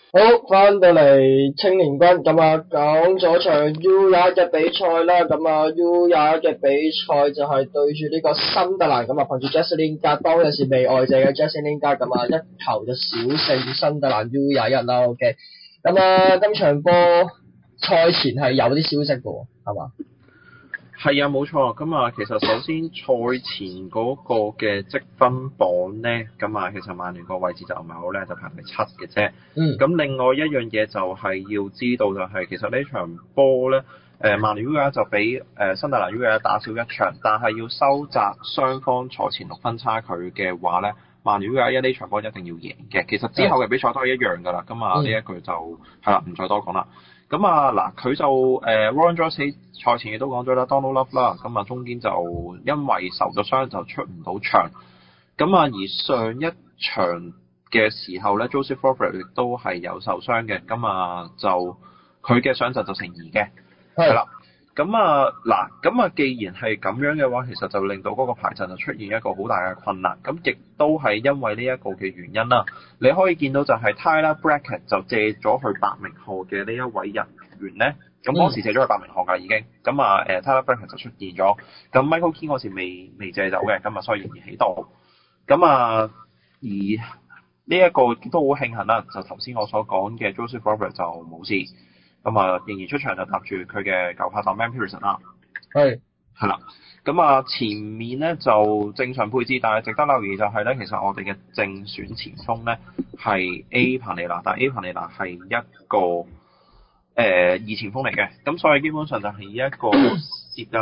好，翻到嚟青年軍咁啊，講咗場 U21嘅比賽啦，咁啊 U21嘅比賽就係對住呢個新特蘭，咁啊憑住 Jesse Lingard 當日是未外借嘅 Jesse Lingard 咁啊一球就小勝新特蘭 U21啦 ，OK，咁啊今場波賽前係有啲消息嘅喎，係嘛？ 係啊，冇錯。咁啊，其實首先賽前嗰個嘅積分榜咧，咁啊，其實曼聯個位置就唔係好靚，就排第七嘅啫。咁另外一樣嘢就係要知道就係、其實呢場波咧，曼聯 U21就比新特蘭 U21打少一場，但係要收窄雙方賽前6分差距嘅話咧，曼聯 U21呢場波一定要贏嘅。其實之後嘅比賽都係一樣㗎啦。咁啊，呢一句就係啦，唔再多講啦。咁啊嗱，佢就Warren Joyce 喺賽前亦都講咗啦 Donald Love 啦，咁啊中間就因為受咗傷就出唔到場。咁啊而上一場嘅時候咧 Joseph Fordray 亦都係有受傷嘅，咁啊就佢嘅上陣就成疑嘅，係啦。咁啊嗱，咁啊既然係咁樣嘅話，其實就令到嗰個排陣就出現一個好大嘅困難。咁亦都係因為呢一個嘅原因啦。你可以見到就係 Tyler Brackett 就借咗去白名號嘅呢一位人員咧，咁當時借咗去白名號㗎已經。咁啊Tyler Brackett 就出現咗。咁 Michael Keane 嗰時未借走嘅，咁啊所以仍然喺度。咁啊而呢一個都好慶幸啦，就頭先我所講嘅 Joseph Fordray 就冇事。咁啊，仍然出場就搭住佢嘅舊拍檔 Man Pearson 啦。係啦。咁啊，前面咧就正常配置，但係值得留意就係咧，其實我哋嘅正選前鋒咧係 A 彭尼拿，但係 A 彭尼拿係一個二前鋒嚟嘅，咁所以基本上就係一個接近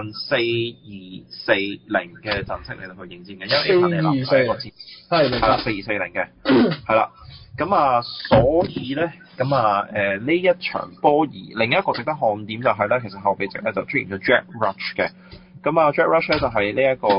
4-2-4-0嘅陣式嚟到去迎戰嘅，因為 A 彭尼拿係一個前，係啦4-2-4-0嘅，係啦。咁啊，所以咧，咁啊，呢一場波而另一個值得看點就係咧，其實後備席咧就出現咗 Jack Rush 嘅。咁啊 ，Jack Rush 咧就係呢一個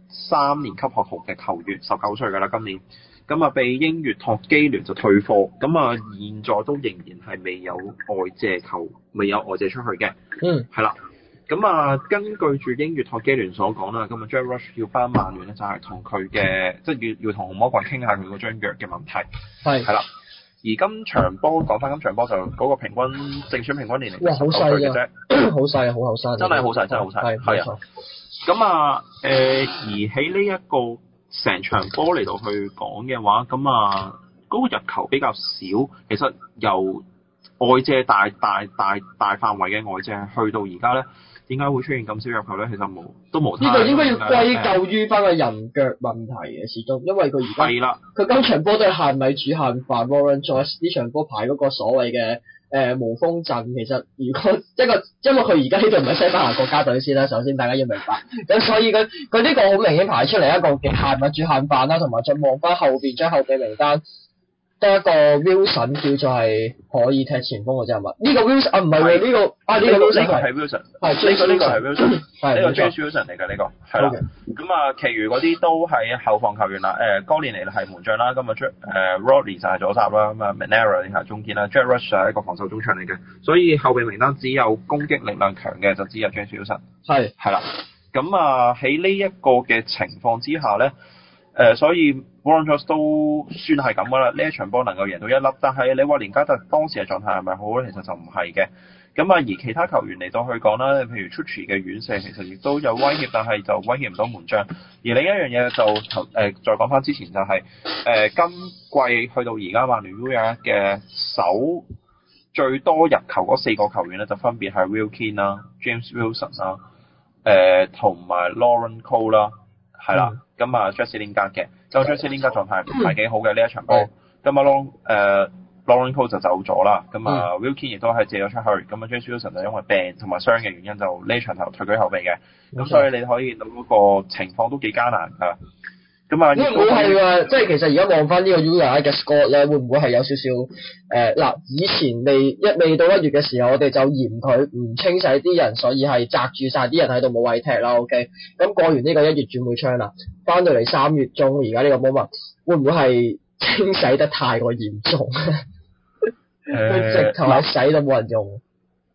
3年級學徒嘅球員，19歲㗎啦，今年。咁啊，被英乙托基聯就退貨，咁啊，現在都仍然係未有外借出去嘅。係啦。咁啊，根據住英乙托基聯所講啦，咁啊 Jack Rush 要翻曼聯咧，就係同佢嘅，即係要同紅魔鬼傾下佢嗰張約嘅問題。係啦。而今場波講翻今場波就嗰個正選平均年齡19歲嘅啫， 好細啊，好後生， 真係好細，真係好細，係啊。咁啊，而喺呢一個成場波嚟到去講嘅話，咁啊嗰個入球比較少，其實由外借大範圍嘅外借去到而家咧，點解會出現咁少入球咧？其實都冇。 呢個應該要歸咎於翻個人腳問題嘅，始終因為佢而家係啦，佢今場波都係限米煮限飯 Warren Joyce 呢場波排嗰個所謂嘅無鋒陣，其實如果因為佢而家呢度唔係西班牙國家隊先啦，首先大家要明白，咁所以佢呢個好明顯排出嚟一個嘅限米煮限飯啦，同埋再望翻後邊將後備名單。得一個 Wilson 叫做係可以踢前鋒嘅啫，係嘛？呢個 Wilson 啊，唔係喎，呢個係 Wilson， 係呢個係 Wilson， 呢個 James Wilson 嚟嘅呢個，係啦。咁啊，其餘嗰啲都係後防球員啦。高連尼係門將啦，咁啊Rodley 就係左閘啦，咁啊 Manera 係中堅啦 ，Jack Rush 係一個防守中場嚟嘅，所以後備名單只有攻擊力量強嘅就只有 James Wilson。係啦。咁啊喺呢一個嘅情況之下咧。所以 Warren Joyce 都算係咁噶啦，呢一場波能夠贏到一粒，但係你話連加特當時嘅狀態係咪好咧？其實就唔係嘅。咁啊，而其他球員嚟到去講啦，譬如 Chuchi 嘅遠射其實亦都有威脅，但係就威脅唔到門將。而另一樣嘢就再講翻之前就係、今季去到而家曼聯 U21嘅首最多入球嗰4個球員咧，就分別係 Will Keane 啦、James Wilson 啦、同埋 Lauren Cole 啦。係啦，咁啊 Jesse Lingard 嘅，就 Jesse Lingard 狀態唔係幾好嘅呢一場波，咁啊 Lauren Cole 就走咗啦，咁啊 Will Keane 亦都係借咗出去，咁啊 James Wilson 就因為病同埋傷嘅原因就呢場頭退居後備嘅，咁所以你可以見到嗰個情況都幾艱難㗎。咁啊， 會唔會係喎？即係其實而家望翻呢個 U21嘅 score 咧，會唔會係有少少嗱？以前未到1月嘅時候，我哋就嫌佢唔清洗啲人，所以係擲住晒啲人喺度冇位踢啦。OK，咁過完呢個1月轉會窗啦，翻到嚟3月中，而家呢個 moment 會唔會係清洗得太過嚴重？佢直頭係洗到冇人用。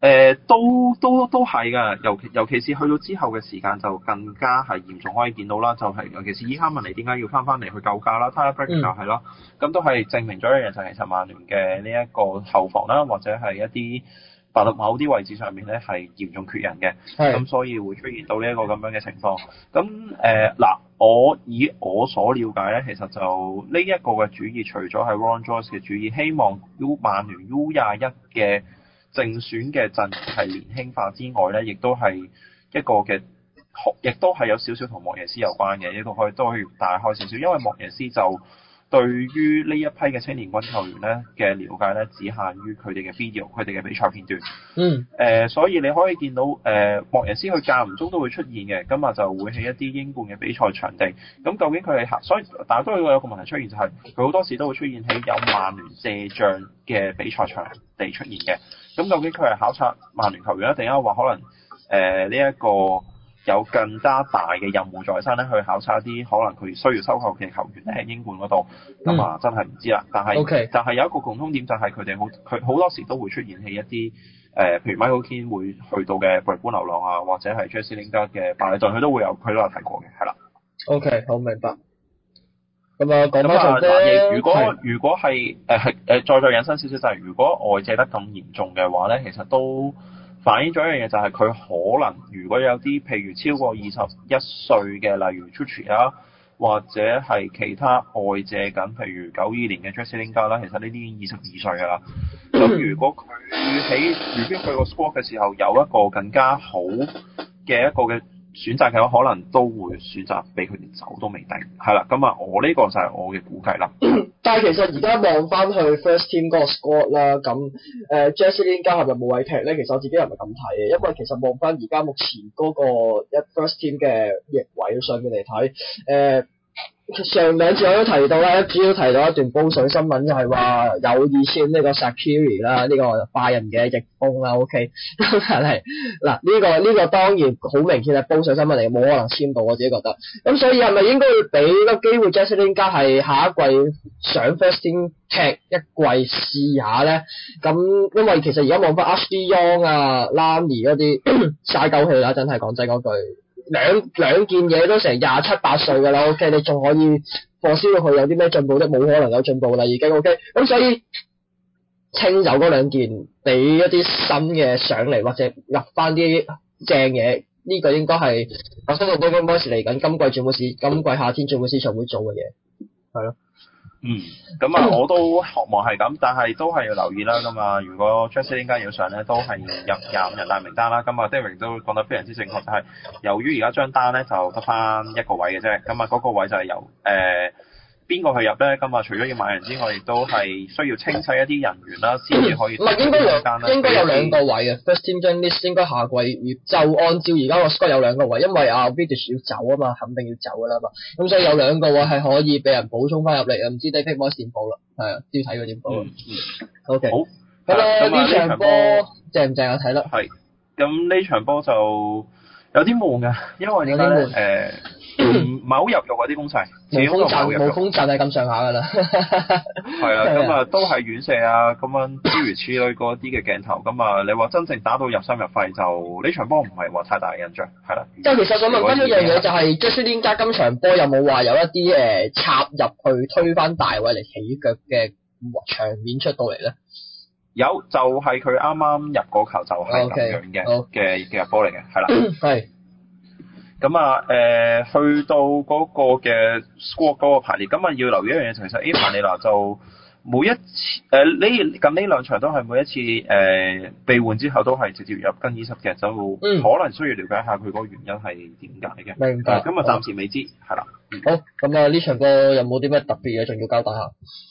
都係㗎，尤其是去到之後嘅時間就更加係嚴重，可以見到啦，就係、尤其是伊哈文尼點解要翻嚟去救駕啦，Tyler Breaker 就係咯，咁都係證明咗一樣就係其實曼聯嘅呢一個後防啦，或者係一啲某啲位置上面咧係嚴重缺人嘅，咁所以會出現到呢一個咁樣嘅情況。咁嗱，以我所了解咧，其實就呢一個嘅主意，除咗係 Ron Joyce 嘅主意，希望曼聯 U21嘅正選嘅陣係年輕化之外咧，亦都係一個嘅，亦都係有少少同莫耶斯有關嘅，呢個都可以大開少少，因為莫耶斯就對於呢一批嘅青年軍球員咧嘅了解咧，只限於佢哋嘅 video， 佢哋嘅比賽片段。所以你可以見到莫耶斯佢間唔中都會出現嘅，咁啊就會喺一啲英冠嘅比賽場地。咁究竟佢係所以，但係都有個問題出現，就係佢好多時都會出現喺有曼聯借將嘅比賽場地出現嘅。咁究竟佢係考察曼聯球員，定係話可能呢一個有更加大嘅任務在身咧，去考察一啲可能佢需要收購嘅球員咧喺英冠嗰度，咁啊真係唔知啦。但係有一個共通點就係佢好多時都會出現喺一啲譬如 Michael Keane 會去到嘅布力般流浪啊，或者係 Jesse Lingard 嘅巴里頓，佢都有提過嘅，係啦。 OK， 好明白。咁啊，講翻場啫。 如果係再引申少少，就係如果外借得咁嚴重嘅話咧，其實都反映咗一樣嘢，就係佢可能如果有啲譬如超過21歲嘅，例如 Chuchi 啦，或者係其他外借緊，譬如92年嘅 Jesse Lingard 啦，其實呢啲已經22歲㗎啦。咁如果佢喺預備佢個 squad 嘅時候有一個更加好嘅一個嘅選擇嘅話，可能都會選擇俾佢哋走都未定，係啦。咁啊，我呢個就係我嘅估計啦。 但係其實而家望翻去 first team 嗰個 squad 啦，咁Jesse Lingard 係咪冇位踢咧？其實我自己又唔係咁睇嘅，因為其實望翻而家目前嗰個一 first team 嘅翼位上面嚟睇，上兩次我都提到啦，FG 都提到一段煲水新聞，就係話有意簽呢個 Shaqiri 啦，呢個拜仁嘅翼鋒啦 ，OK， 但係嗱呢個當然好明顯係煲水新聞嚟嘅，冇可能簽到，我自己覺得。咁所以係咪應該要俾個機會 Jesse Lingard 係下一季上 first team 踢一季試下咧？咁因為其實而家望翻 Ashley Young 啊、Lamy 嗰啲嘥鳩氣啦，真係講真嗰句。兩件嘢都成27、8歲㗎啦 ，OK， 你仲可以放燒到佢有啲咩進步啫？冇可能有進步啦，已經 OK。咁所以清走嗰兩件，俾一啲新嘅上嚟，或者入翻啲正嘢，呢個應該係我相信都應該係嚟緊今季夏天轉會市場會做嘅嘢，係咯。 咁啊，我都渴望係咁，但係都係要留意啦。咁啊，如果 Jesse Lingard 要上咧，都係入25人大名單啦。咁啊 David 都講得非常之正確，就係由於而家張單咧就得翻一個位嘅啫。咁啊，嗰個位就係由邊個去入咧？咁啊，除咗要買人之外，亦都係需要清洗一啲人員啦，先至可以。唔係應該有兩個位嘅 first team list 應該下季就按照而家個 squad 有兩個位，因為Vidic 要走啊嘛，肯定要走㗎啦嘛。咁所以有兩個位係可以俾人補充翻入嚟，唔知 David Moyes 點補啦？係啊，都要睇佢點補。OK。好。咁呢場波正唔正啊？睇得。 係。咁呢場波就有啲悶㗎，因為點解咧？唔係好入肉嗰啲攻勢， 冇風陣係咁上下㗎啦。 係啊，咁啊都係遠射啊，咁樣諸如此類嗰啲嘅鏡頭，咁啊你話真正打到入心入肺就呢場波唔係話太大嘅印象，係啦。 即係其實想問翻一樣嘢，就係 Jesse Lingard今場波有冇話有一啲插入去推翻大衛嚟起腳嘅場面出到嚟咧？ 有，就係佢啱啱入嗰球就係咁樣嘅入波嚟嘅，係啦。 係。 咁啊，去到嗰個嘅 squad 嗰個排列，咁啊要留意一樣嘢，其實 A 曼尼拿就每一次呢兩場都係每一次被換之後都係直接入更衣室嘅，就可能需要了解下佢嗰個原因係點解嘅。 明白。 咁啊暫時未知，係啦。 好，咁啊呢場波有冇啲咩特別嘢仲要交代下？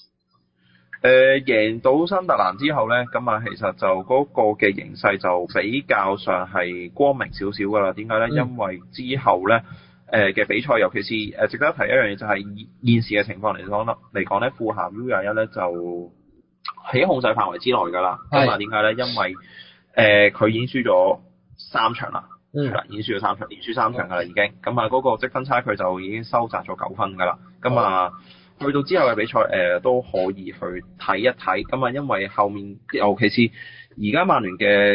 贏到新特蘭之後咧，咁啊其實就嗰個嘅形勢就比較上係光明少少噶啦。點解咧？因為之後咧嘅比賽，尤其是值得一提一樣嘢，就係現時嘅情況嚟講咧，富咸 U21咧就喺控制範圍之內噶啦。咁啊點解咧？因為佢已經輸咗3場啦，係啦，已經輸咗3場，連輸3場噶啦已經。咁啊嗰個積分差距就已經收窄咗9分噶啦。咁啊去到之後嘅比賽都可以去睇一睇。咁啊因為後面尤其是而家曼聯嘅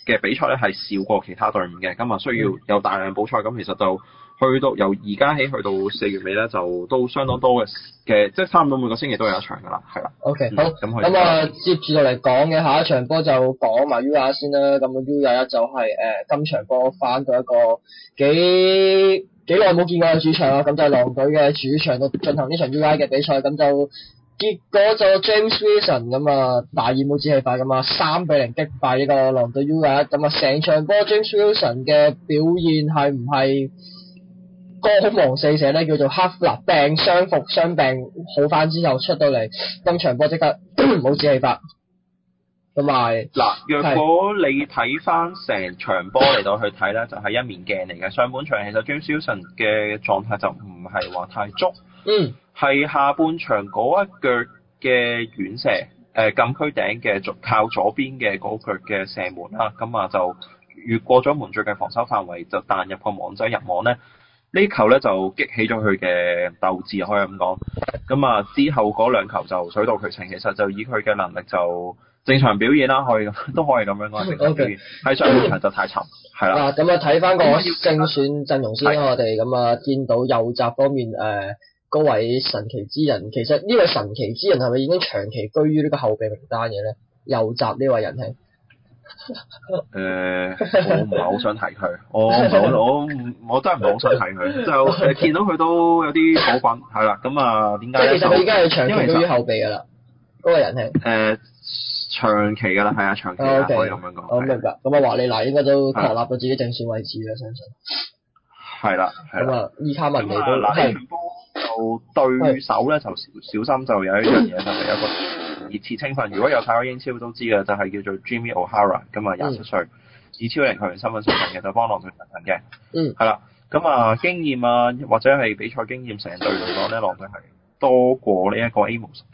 嘅比賽咧係少過其他隊伍嘅，咁啊需要有大量補賽，咁其實就去到由而家起去到4月尾咧，就都相當多嘅，即係差唔多每個星期都有一場㗎啦，係啦。 OK，好，咁啊，接住落嚟講嘅下一場波就講埋 U21先啦。咁啊 U21就係今場波翻到一個幾耐冇見過嘅主場啦。咁就係狼隊嘅主場度進行呢場 U21嘅比賽，咁就結果就 James Wilson 咁啊大熱帽子戲法咁啊3-0擊敗呢個狼隊 U21。咁啊成場波 James Wilson 嘅表現係唔係光芒四射咧？叫做病傷病好翻之後出到嚟，今場波即刻帽子戲法。同埋嗱，若果你睇翻成場波嚟到去睇咧，就係一面鏡嚟嘅。上半場其實 James Wilson 嘅狀態就唔係話太足，係下半場嗰一腳嘅遠射，禁區頂嘅靠左邊嘅嗰腳嘅射門啦，咁啊就越過咗門將嘅防守範圍，就彈入個網仔入網咧。呢球咧就激起咗佢嘅鬥志，可以咁講。咁啊之後嗰兩球就水到渠成，其實就以佢嘅能力就正常表現啦，都可以咁樣講正常表現。喺上半場就太沉，係啦。 嗱，咁啊睇翻個正選陣容先啦，我哋咁啊見到右閘方面嗰位神奇之人，其實呢位神奇之人係咪已經長期居於呢個後備名單嘅咧？右閘呢位仁兄。 我唔係好想提佢，我真係唔係好想提佢，就見到佢都有啲火滾，係啦，咁啊點解？ 即係其實佢而家係長期居於後備㗎啦，嗰個仁兄。 長期㗎啦，係啊，長期㗎，可以咁樣講。 我明白，咁啊華利娜應該都確立咗自己正選位置啦，相信。 係啦，係啦。 咁啊，伊卡文尼都係。就對手咧就小心，就有一樣嘢就係有個熱刺青訓，如果有睇過英超都知嘅，就係叫做 Jimmy O'Hara， 咁啊27歲，以超齡球員身份上陣嘅，就幫狼隊上陣嘅。係啦，咁啊經驗啊或者係比賽經驗成隊嚟講咧，狼隊係多過呢一個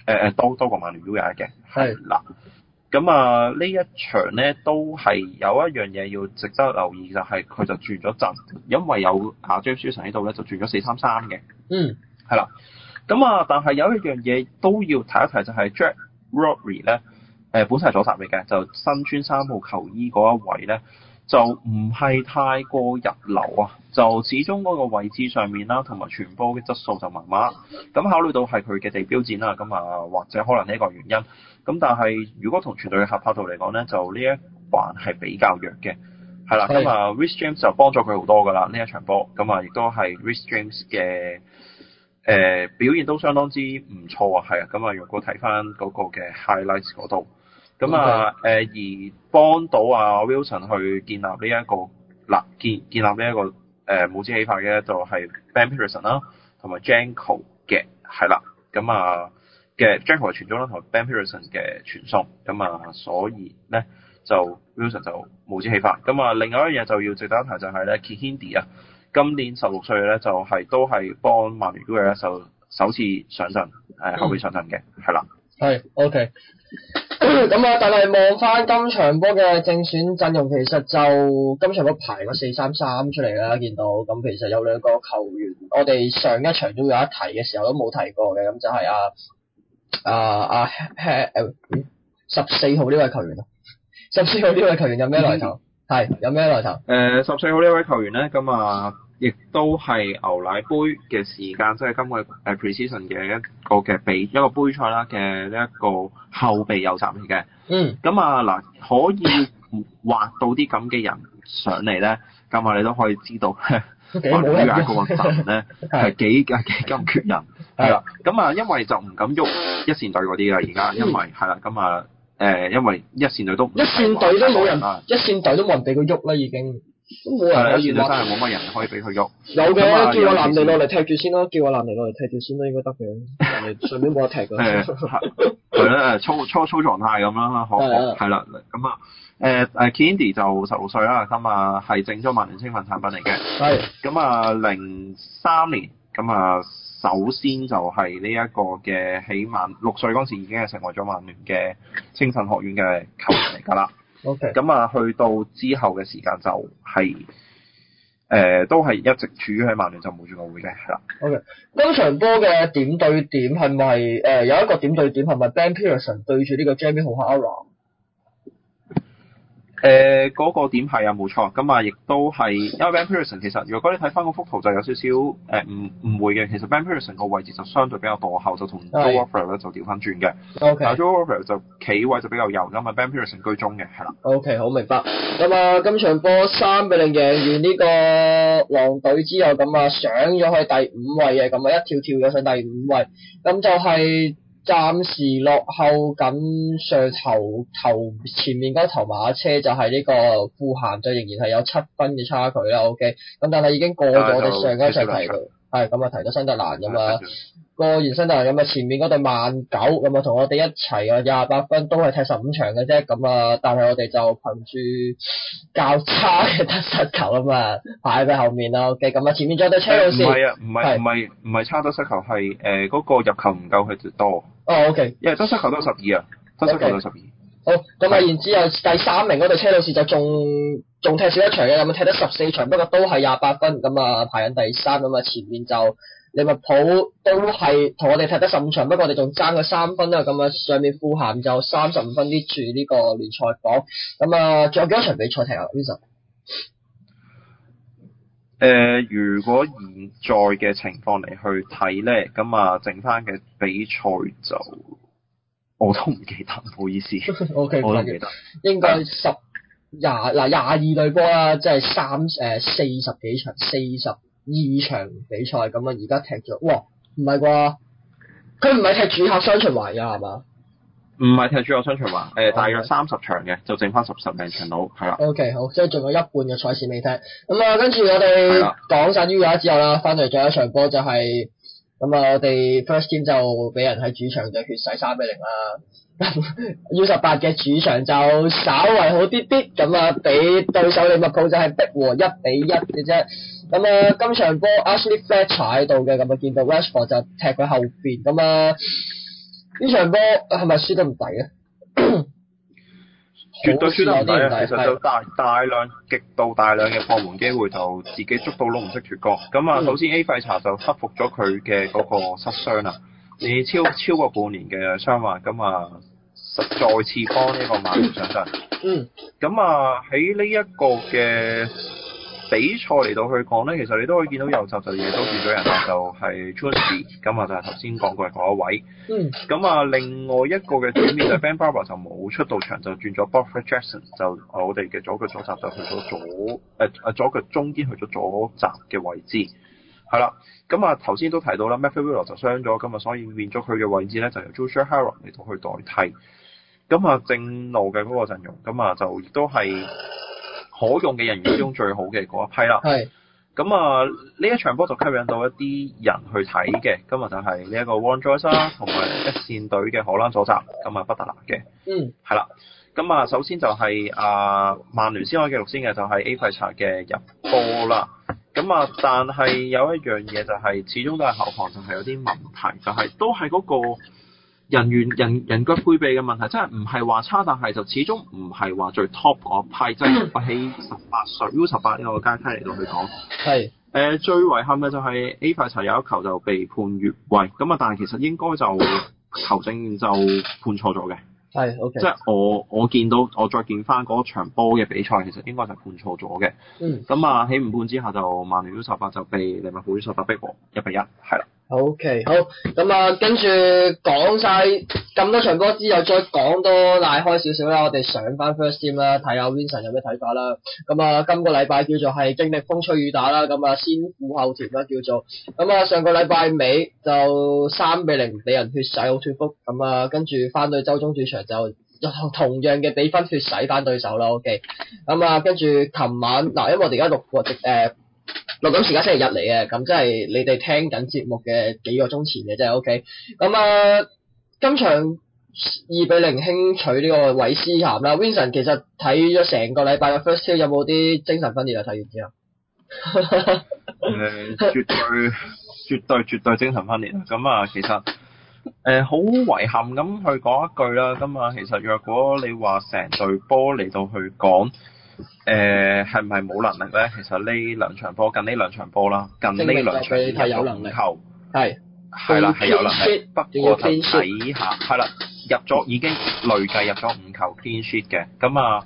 A 多過曼聯 U21嘅。係啦，咁啊呢一場咧都係有一樣嘢要值得留意，就係佢就轉咗陣，因為有James Wilson 喺度咧，就轉咗4-3-3嘅。係啦，咁啊，但係有一樣嘢都要提一提，就係 Jack Rodri 咧，本身係左閘嚟嘅，就身穿3號球衣嗰一位咧，就唔係太過入流啊，就始終嗰個位置上面啦，同埋傳波嘅質素就麻麻。咁考慮到係佢嘅地標戰啦，咁啊或者可能呢一個原因。咁但係如果同全隊嘅合拍度嚟講咧，就呢一環係比較弱嘅。係啦，咁啊 Reece James 就幫咗佢好多㗎啦，呢一場波，咁啊亦都係 Reece James 嘅。表現都相當之唔錯啊，係啊，咁啊，若果睇翻嗰個嘅 highlights 嗰度，咁啊，而幫到啊 Wilson 去建立呢一個建立呢一個帽子戲法嘅就係 Ben Pearson 啦，同埋 Janko 嘅，係啦，咁啊嘅 Janko 嘅傳中啦，同埋 Ben Pearson 嘅傳送，咁啊，所以咧就 Wilson 就帽子戲法，咁啊，另外一樣嘢就要值得一提就係咧 Kihindi 啊。今年16歲咧，就都係幫曼聯隊首次上陣，後備上陣嘅，係啦。 係 OK。咁啊，但係望翻今場波嘅正選陣容，其實就今場波排個4-3-3出嚟啦，見到咁其實有兩個球員，我哋上一場都有一提嘅時候都冇提過嘅，咁就係14號呢位球員啊，14號呢位球員有咩來頭？係有咩來頭 ？14號呢位球員咧，咁啊，亦都係牛奶杯嘅時間，即係今個pre-season 嘅一個杯賽啦嘅呢一個後備右閘嚟嘅。咁啊嗱，可以畫到啲咁嘅人上嚟咧，咁啊你都可以知道曼聯呢個陣咧係幾咁缺人。係啦，咁啊因為就唔敢喐一線隊嗰啲啦，而家因為係啦，咁啊。因為一線隊都冇人， 一線隊都冇人俾佢喐啦，已經都冇人可以。 一線隊真係冇乜人可以俾佢喐。 有嘅，叫我南尼落嚟踢住先咯，叫我南尼落嚟踢住先都應該得嘅。上面冇得踢㗎。 係啦，操狀態咁啦，係啦，咁啊Kihindi 就16歲啦，咁啊係正宗曼聯青訓產品嚟嘅。係。咁啊03年，咁啊。首先就係呢一個嘅起碼6歲嗰時已經係成為咗曼聯嘅青訓學院嘅球員嚟㗎啦。OK。咁啊，去到之後嘅時間就係都係一直處於喺曼聯就冇轉過會嘅，係啦。OK。今場波嘅點對點係咪有一個點對點係咪 Ben Pearson 對住呢個 Jamie O'Hara？ 嗰個點係啊，冇錯。咁啊，亦都係因為 Van Pearson 其實，如果你睇翻嗰幅圖就有少少唔會嘅。其實 Van Pearson 個位置就相對比較墮後，就同 Joe Worfer 咧就調翻轉嘅。 OK。 但係 Joe Worfer 就企位就比較右，咁啊 Van Pearson 居中嘅，係啦。 OK， 好明白。咁啊，今場波3-0贏完呢個狼隊之後，咁啊上咗去第5位嘅，咁啊一跳咗上第5位，咁就係暫時落後緊上頭前面嗰頭馬車就係呢個富咸，就仍然係有7分嘅差距啦。OK，咁但係已經過咗我哋上一場提到，係咁啊提到新特蘭咁啊。過完新特蘭咁啊，前面嗰隊19咁啊，同我哋一齊啊28分，都係踢15場嘅啫。咁啊，但係我哋就憑住較差嘅得失球啊嘛，排喺佢後面啦。OK，咁啊，前面仲有隊車路士。 唔係差得失球，係嗰個入球唔夠佢多。 哦 ，OK， 因為得失球都12啊，得失球都12。 好，咁啊，然之後第3名嗰隊車路士就仲踢少一場嘅，咁啊踢得14場，不過都係28分，咁啊排緊第3，咁啊前面就利物浦都係同我哋踢得15場，不過我哋仲爭佢3分啦，咁啊上面富咸就35分拎住呢個聯賽榜，咁啊仲有幾多場比賽踢啊 Vincent？ 如果現在嘅情況嚟去睇咧，咁啊剩翻嘅比賽就我都唔記得，唔好意思。 OK， 我都唔記得。 應該22隊波啦，即係40幾場42場比賽，咁啊而家踢咗，哇唔係啩？佢唔係踢主客雙循環㗎係嘛？ 唔係踢主客雙循環，大約30場嘅，就剩翻十零場到，係啦。 OK， 好，即係仲有一半嘅賽事未踢。咁啊，跟住我哋講晒 U21之後啦，翻嚟仲有一場波就係咁啊，我哋 First Team 就俾人喺主場就血洗3-0啦。U18 嘅主場就稍為好啲啲，咁啊，俾對手利物浦就係逼和1-1嘅啫。咁啊，今場波 Ashley Fletcher 喺度嘅，咁啊見到 Rashford 就踢佢後邊，咁啊呢場波係咪輸得唔抵啊？ 絕對輸得唔抵啊！其實就極度大量嘅破門機會，就自己捉到窿唔識脫角。咁啊，首先 A 費查就克服咗佢嘅嗰個失傷啦。你超過半年嘅傷患，咁啊再次幫呢個曼聯上陣。咁啊喺呢一個嘅比賽嚟到去講咧，其實你都可以見到右閘就亦都轉咗人啦，就係 Chelsea， 咁啊就係頭先講過嘅嗰一位。咁啊另外一個嘅轉變就 Ben Barber 就冇出到場，就轉咗 Boffer Jackson， 就我哋嘅左腳左閘就去咗左腳中堅去咗左閘嘅位置。係啦，咁啊頭先都提到啦 Matthew Wheeler 就傷咗，咁啊所以變咗佢嘅位置咧就由 Joshua Harrop 嚟到去代替。咁啊正路嘅嗰個陣容，咁啊就亦都係可用嘅人員之中最好嘅嗰一批啦。 係。 咁啊呢一場波就吸引到一啲人去睇嘅，咁啊就係呢一個 Warren Joyce 啦，同埋一線隊嘅荷蘭左閘，咁啊不特拿嘅。係啦，咁啊首先就係曼聯先開紀錄先嘅，就係 A 費查嘅入波啦。咁啊，但係有一樣嘢就係、始終都係後防就係有啲問題，就係、都係嗰個人腳配備嘅問題，真係唔係話差，但係就始終唔係話最 top 嗰批，即係比起18歲 U18 呢個階梯嚟到去講。係。最遺憾嘅就係 A 費查有一球就被判越位，咁啊，但係其實應該就球證就判錯咗嘅。係 ，OK。即係我見到，我再見翻嗰場波嘅比賽，其實應該就判錯咗嘅。咁啊，喺誤判之下，就曼聯 U18 就被利物浦 U18 逼和1-1，係啦。OK， 好，咁啊，跟住講晒咁多場波之後，再講多拉開少少啦，我哋上翻 First Team 啦，睇下 Vincent 有咩睇法啦。咁啊，今個禮拜叫做係經歷風吹雨打啦，咁啊先苦後甜啦叫做。咁啊，上個禮拜尾就3-0俾人血洗奧脫福，咁啊跟住翻到周中主場就同樣嘅比分血洗翻對手啦 ，OK。咁啊，跟住琴晚嗱，因為我哋而家錄緊時間星期日嚟嘅，咁即係你哋聽緊節目嘅幾個鐘前嘅啫 ，OK。咁啊，今場2-0輕取呢個韋斯咸啦 ，Vincent 其實睇咗成個禮拜嘅 First Team 有冇啲精神分裂啊？睇完之後。絕對精神分裂啊！咁啊，其實好遺憾咁去講一句啦。咁啊，其實若果你話成隊波嚟到去講。係唔係冇能力咧？其實呢兩場波啦，近呢兩場係有能力，係啦係有能力，不過就睇下係啦，已經累計入咗5球 clean sheet 嘅，咁啊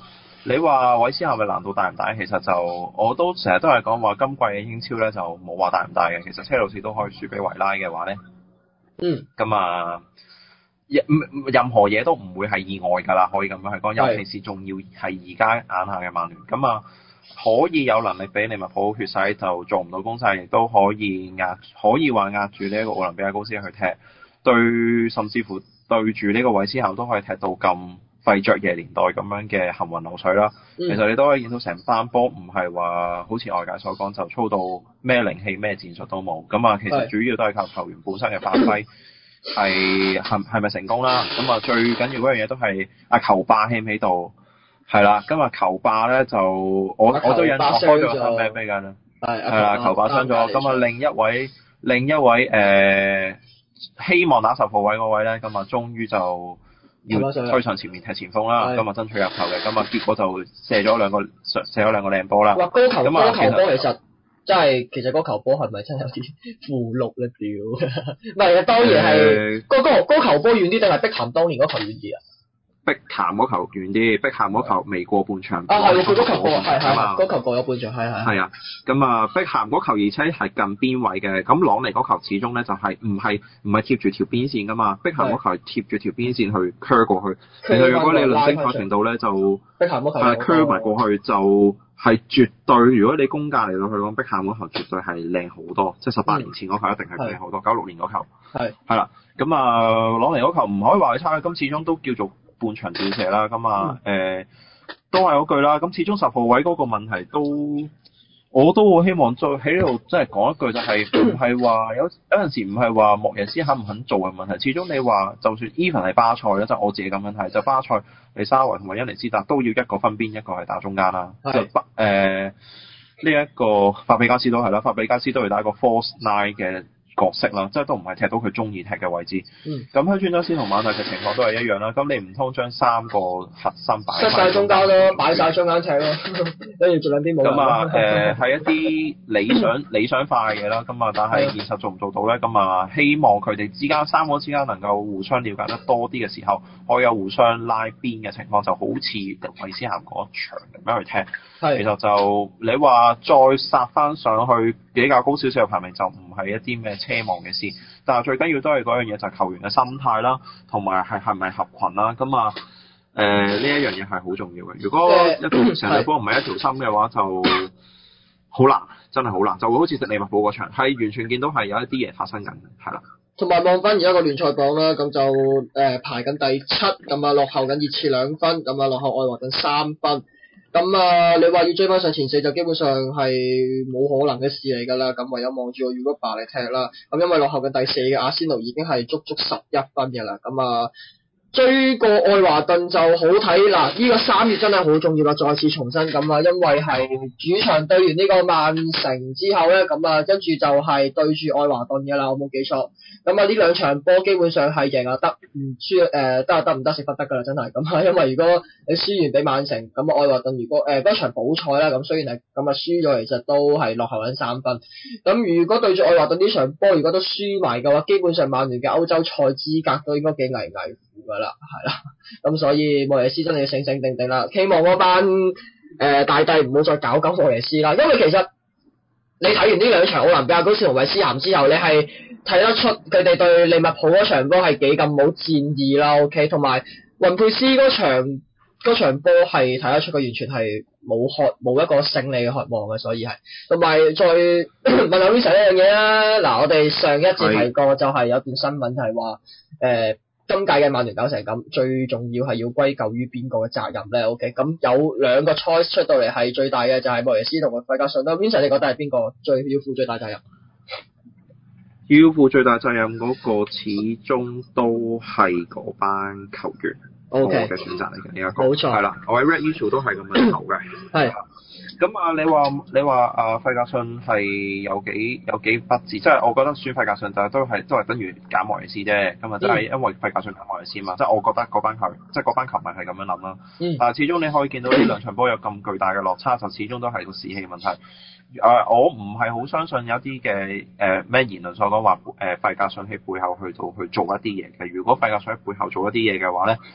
你話韋斯咸嘅難度大唔大？其實就我都成日都係講話今季嘅英超咧就冇話大唔大嘅。其實車路士都可以輸俾維拉嘅話咧，咁啊任何嘢都唔會係意外㗎啦，可以咁樣去講。尤其是仲要係而家眼下嘅曼聯，咁啊可以有能力俾利物浦血洗就做唔到攻勢，亦都可以話壓住呢一個奧林比亞高斯去踢，甚至乎對住呢個韋斯咸都可以踢到咁費爵爺年代咁樣嘅行雲流水啦。其實你都可以見到成班波唔係話好似外界所講就操到咩靈氣咩戰術都冇，咁啊其實主要都係靠球員本身嘅發揮係咪成功啦？咁啊最緊要嗰樣嘢都係球霸喺唔喺度。係啦，今日球霸咧就我都引我開咗個咩飛緊啦，係啦，球霸傷咗，咁啊另一位希望打10號位嗰位咧，咁啊終於就要推上前面踢前鋒啦，今日爭取入球嘅，咁啊結果就射咗兩個靚波啦。 哇！嗰球波其實真係，其實嗰球波係咪真係有啲負碌咧屌？唔係，當然係嗰球波遠啲定係碧咸當年嗰球遠啲啊？ 碧咸嗰球遠啲，碧咸嗰球未過半場。 係佢嗰球過，係嗰球過咗半場，係。 係啊，咁啊，碧咸嗰球而且係近邊位嘅，咁朗尼嗰球始終咧就係唔係貼住條邊線噶嘛，碧咸嗰球係貼住條邊線去 curve 過去。其實如果你論精確程度咧，就碧咸嗰球係 curve 埋過去就係絕對。如果你公價嚟到去講，碧咸嗰球絕對係靚好多，即係18年前嗰球一定係靚好多，96年嗰球係啦。咁啊，朗尼嗰球唔可以話佢差，咁始終都叫做半場吊射啦，咁啊都係嗰句啦，咁始終10號位嗰個問題我都好希望再喺呢度即係講一句，就係唔係話有陣時唔係話莫耶斯肯唔肯做嘅問題，始終你話就算 even 係巴塞咧，即係我自己咁樣睇，就巴塞利沙維同埋恩尼斯達都要一個分邊，一個係打中間啦，就呢一個法比加斯都係啦，法比加斯都要打一個 false nine 嘅角色啦，即係都唔係踢到佢中意踢嘅位置。咁香川真司同馬特嘅情況都係一樣啦。咁你唔通將3個核心擺晒中間咯，擺晒中間踢咯，跟住做兩啲冇。 咁啊係一啲理想化嘅嘢啦。咁啊，但係現實做唔做到咧？咁啊，希望佢哋3個之間能夠互相了解得多啲嘅時候，可以有互相拉邊嘅情況，就好似韋斯咸嗰場咁樣去踢。其實就你話再殺翻上去比較高少少嘅排名，就唔係一啲咩奢望嘅事。但係最緊要都係嗰樣嘢，就係球員嘅心態啦，同埋係咪合群啦。咁啊呢一樣嘢係好重要嘅。如果成隊波唔係一條心嘅話，就好難，真係好難。就會好似利物浦嗰場，係完全見到係有一啲嘢發生緊，係啦。 同埋望翻而家個聯賽榜啦，咁就排緊第7，咁啊落後緊熱刺2分，咁啊落後愛華頓3分。咁啊，你話要追翻上前4就基本上係冇可能嘅事嚟㗎啦。咁唯有望住個 Europa 嚟踢啦。咁因為落後嘅第4嘅阿仙奴已經係足11分嘅啦。咁啊，追過愛華頓就好睇嗱，呢個3月真係好重要啦，再次重申咁啊，因為係主場對完呢個曼城之後咧，咁啊跟住就係對住愛華頓嘅啦，我冇記錯。咁啊呢兩場波基本上係贏啊得，唔輸得唔得食不得㗎啦，真係咁啊，因為如果你輸完俾曼城，咁啊愛華頓如果嗰場補賽啦，咁雖然係咁啊輸咗，其實都係落後緊3分。咁如果對住愛華頓呢場波，如果都輸埋嘅話，基本上曼聯嘅歐洲賽資格都應該幾危乎㗎啦，係啦。咁所以莫耶斯真係要醒醒定定啦，希望嗰班大帝唔好再搞莫耶斯啦，因為其實你睇完呢兩場奧林比亞高斯同韋斯咸之後，你係睇得出佢哋對利物浦嗰場波係幾咁冇戰意啦 ，OK， 同埋雲佩斯嗰場波係睇得出佢完全係冇一個勝利嘅渴望嘅，所以係同埋再問下 Wilson 一樣嘢啦，嗱我哋上一節提過就係有段新聞係話今屆嘅曼聯搞成咁，最重要係要歸咎於邊個嘅責任咧 ？OK， 咁有2個 choice 出到嚟係最大嘅就係莫耶斯同埋費格遜啦。Vincent 你覺得係邊個要負最大責任？ 要負最大責任嗰個始終都係嗰班球員我嘅選擇嚟嘅呢一個，冇錯，係啦，我喺 Red Issue 都係咁樣投嘅，係。咁啊，你話費格遜係有幾不智，即係我覺得選費格遜就都係等於揀莫耶斯啫，咁啊，即係因為費格遜揀莫耶斯嘛，即係我覺得嗰班球迷係咁樣諗啦。但係始終你可以見到呢兩場波有咁巨大嘅落差，就始終都係個士氣問題。我唔係好相信有啲嘅咩言論所講話費格遜喺背後去做一啲嘢嘅。如果費格遜喺背後做一啲嘢嘅話咧，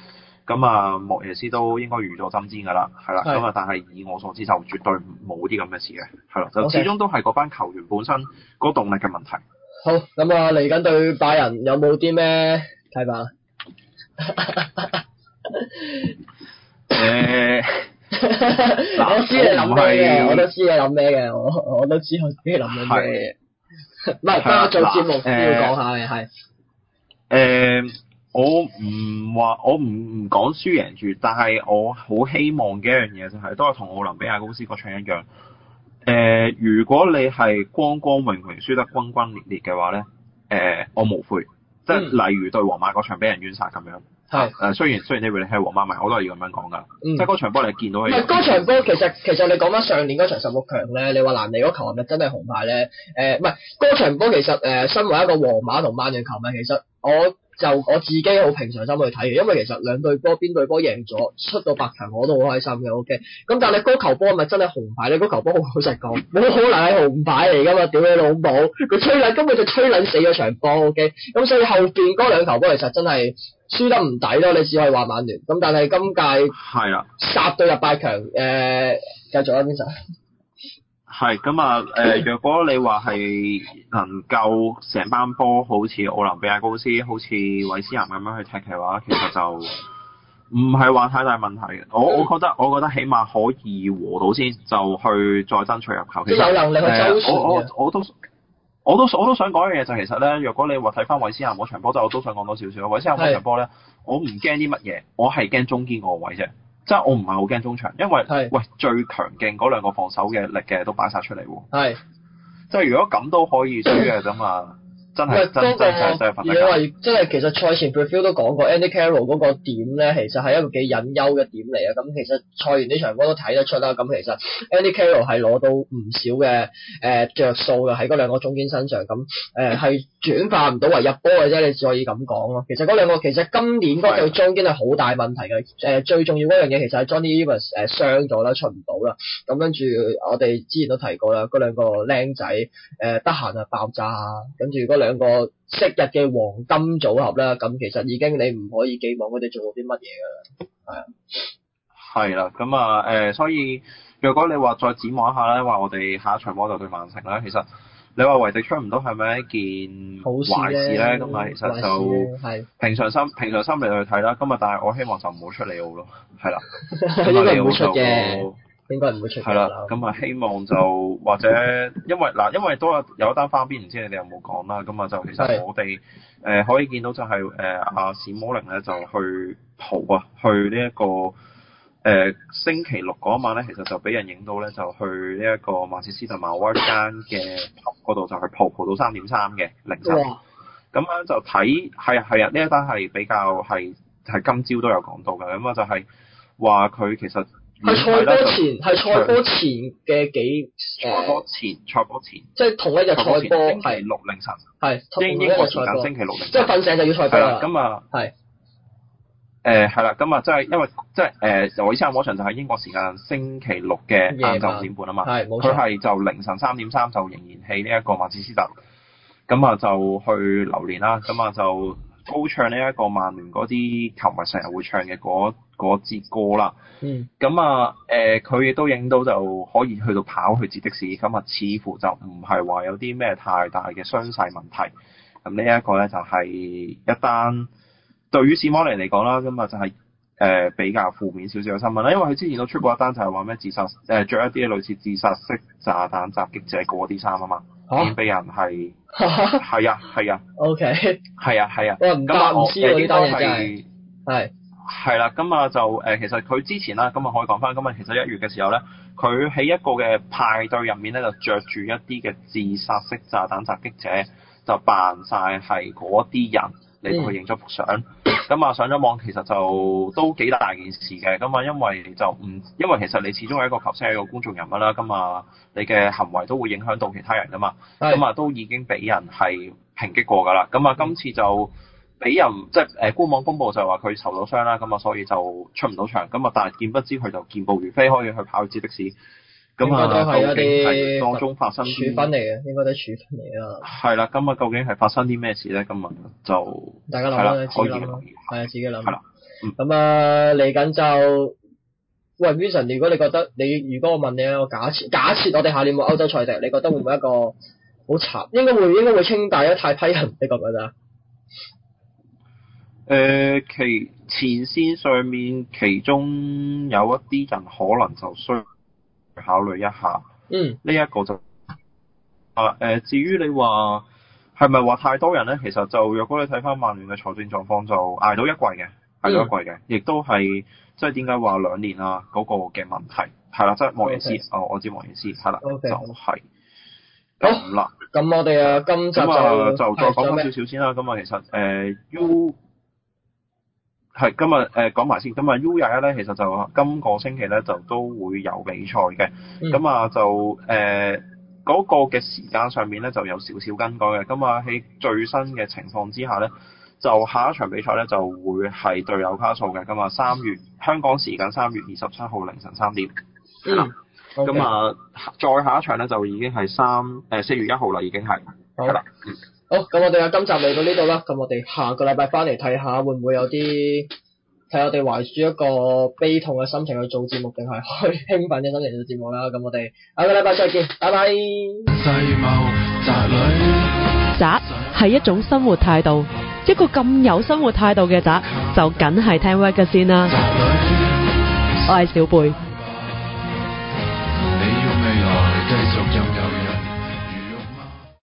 咁啊，莫耶斯都應該預咗針氈㗎啦，係啦。 係咁啊，但係以我所知就絕對冇啲咁嘅事嘅，係啦。就 OK 始終都係嗰班球員本身嗰個動力嘅問題。 好，咁啊嚟緊對拜仁有冇啲咩睇法？我知你諗咩嘅，我都知你諗咩嘅，我都知我自己諗緊咩嘅。唔係，不過做節目都要講下嘅，係。 我唔講輸贏住，但係我好希望嘅一樣嘢就係、都係同奧林比亞公司嗰場一樣。如果你係光光榮榮輸得轟轟烈烈嘅話咧，我無悔。即係例如對皇馬嗰場俾人冤殺咁樣。係。雖然你係皇馬迷，我都係要咁樣講㗎。即係嗰場波你見到係。唔係嗰場波， 其實你講翻上年嗰場16強咧，你話蘭尼嗰球係咪真係紅牌咧？唔係嗰場波其實身為一個皇馬同曼聯球迷，其實我自己好平常心去睇嘅，因為其實兩隊波邊隊波贏咗出到8強我都好開心嘅 ，OK。咁但係嗰球波係咪真係紅牌咧？嗰球波好老實講，冇可能係紅牌嚟㗎嘛！屌你老母，佢根本就吹撚死咗場波 ，OK。咁所以後邊嗰兩球波其實真係輸得唔抵咯，你只可以話曼聯。咁但係今屆係啦，殺到入8強，繼續啊，邊實？ 係咁啊！若果你話係能夠成班波好似奧林比亞高斯、好似韋斯咸咁樣去踢嘅話，其實就唔係話太大問題嘅。我覺得起碼可以和到先，就去再爭取入球。其實有能力去周旋我都想講一樣嘢就係其實咧，若果你話睇翻韋斯咸嗰場波，就我都想講多少少。韋斯咸嗰場波咧，我唔驚啲乜嘢，我係驚中堅嗰個位啫。即係我唔係好驚中場，因為喂最強勁嗰兩個防守嘅力嘅都擺晒出嚟喎。係，即係如果咁都可以輸嘅咁啊，真係真係瞓得覺。 因為即係其實賽前 preview 都講過 Andy Carroll 嗰個點咧，其實係一個幾隱憂嘅點嚟啊。咁其實賽完呢場波都睇得出啦。咁其實 Andy Carroll 係攞到唔少嘅著數嘅喺嗰兩個中堅身上。咁係轉化唔到為入波嘅啫，你只可以咁講咯。其實嗰兩個其實今年嗰對中堅係好大問題嘅。最重要嗰樣嘢其實係 Johnny Evans 傷咗啦，出唔到啦。咁跟住我哋之前都提過啦，嗰兩個僆仔得閒就爆炸啊，跟住嗰兩個昔日嘅黃金組合啦，咁其實已經你唔可以寄望佢哋做到啲乜嘢㗎啦，係啊。 係啦，咁啊所以若果你話再展望一下咧，話我哋下一場波就對曼城啦，其實你話維迪出唔到係咪一件壞事咧？咁啊，其實就平常心嚟去睇啦。咁啊，但係我希望就唔好出利奧咯，係啦。 應該唔會出嘅。應該唔會出。 係啦，咁啊，希望就或者因為都有一單花邊，唔知你哋有冇講啦。咁啊，就其實我哋可以見到就係阿史摩靈咧就去蒲啊，去呢一個星期六嗰晚咧，其實就俾人影到咧，就去呢一個曼徹斯特某一間嘅嗰度就去蒲到3.3嘅凌晨。咁樣就睇係啊，呢一單係比較係今朝都有講到嘅。咁啊就係話佢其實係賽波前嘅幾賽波前， 即係同一日賽波星期六凌晨，係英國時間星期六凌晨， 即係瞓醒就要賽波啦。 咁啊係。 係啦，咁啊，即係因為即係韋斯咸嗰場就係英國時間星期六嘅晏晝5點半啊嘛，佢係就凌晨3.3就仍然喺呢一個曼徹斯特，咁啊就去留連啦，咁啊就高唱呢一個曼聯嗰啲球迷成日會唱嘅嗰支歌啦。咁啊佢亦都影到就可以去到跑去接的士，咁啊似乎就唔係話有啲咩太大嘅傷勢問題。咁呢一個咧就係一單。對於史摩尼嚟講啦，咁啊就係比較負面少少嘅新聞啦，因為佢之前都出過一單就係話咩自殺着一啲類似自殺式炸彈襲擊者嗰啲衫啊嘛，已經俾人係係啊 ，OK 係啊， 咁我知喎呢單嘢真係係啦，咁啊就其實佢之前啦，咁啊可以講翻，咁啊其實1月嘅時候咧，佢喺一個嘅派對入面咧就着住一啲嘅自殺式炸彈襲擊者，就扮晒係嗰啲人。你同佢影咗幅相，咁啊上咗網，其實就都幾大件事嘅。咁啊，因為其實你始終係一個球星，係一個公眾人物啦。咁啊，你嘅行為都會影響到其他人噶嘛。咁啊，都已經俾人係抨擊過㗎啦。咁啊，今次就俾人即係官網公佈就話佢受咗傷啦。咁啊，所以就出唔到場。咁啊，但係見不知佢就健步如飛，可以去跑去接的士。咁啊，究竟係當中發生處分嚟嘅，應該都係處分嚟啊。 係啦，咁啊，究竟係發生啲咩事咧？咁啊，就大家諗啦， 可以留意。 係啊，自己諗。 係啦， 咁嚟緊就喂 Vincent，如果你覺得如果我問你一個假設我哋下年冇歐洲賽艇，你覺得會唔會一個好慘？應該會清大一太批人，你覺唔覺得？ 其前線上面，其中有一啲人可能就需要考慮一下。呢一個就至於你話係咪話太多人咧？其實就若果你睇翻曼聯嘅財政狀況，就捱到一季嘅，亦都係即係點解話2年啊嗰個嘅問題係啦，即係莫耶斯我知莫耶斯係啦，就係咁啦。 咁我哋今集就再講翻少少先啦。咁其實U 係今日講埋先。咁U21咧，其實就今個星期咧就都會有比賽嘅。咁就嗰個嘅時間上面咧就有少少更改嘅。咁喺最新嘅情況之下咧，就下一場比賽咧就會係對紐卡素嘅。咁香港時間3月27號凌晨3點。咁再下一場咧就已經係4月1號啦，已經係。係啦。 好，咁我哋今集嚟到呢度啦。咁我哋下個禮拜翻嚟睇下會唔會有啲睇我哋懷住一個悲痛嘅心情去做節目，定係去興奮嘅心情做節目啦。咁我哋下個禮拜再見，拜拜。 宅係一種生活態度，一個咁有生活態度嘅宅就梗係聽 Whack 先啦。我係小貝。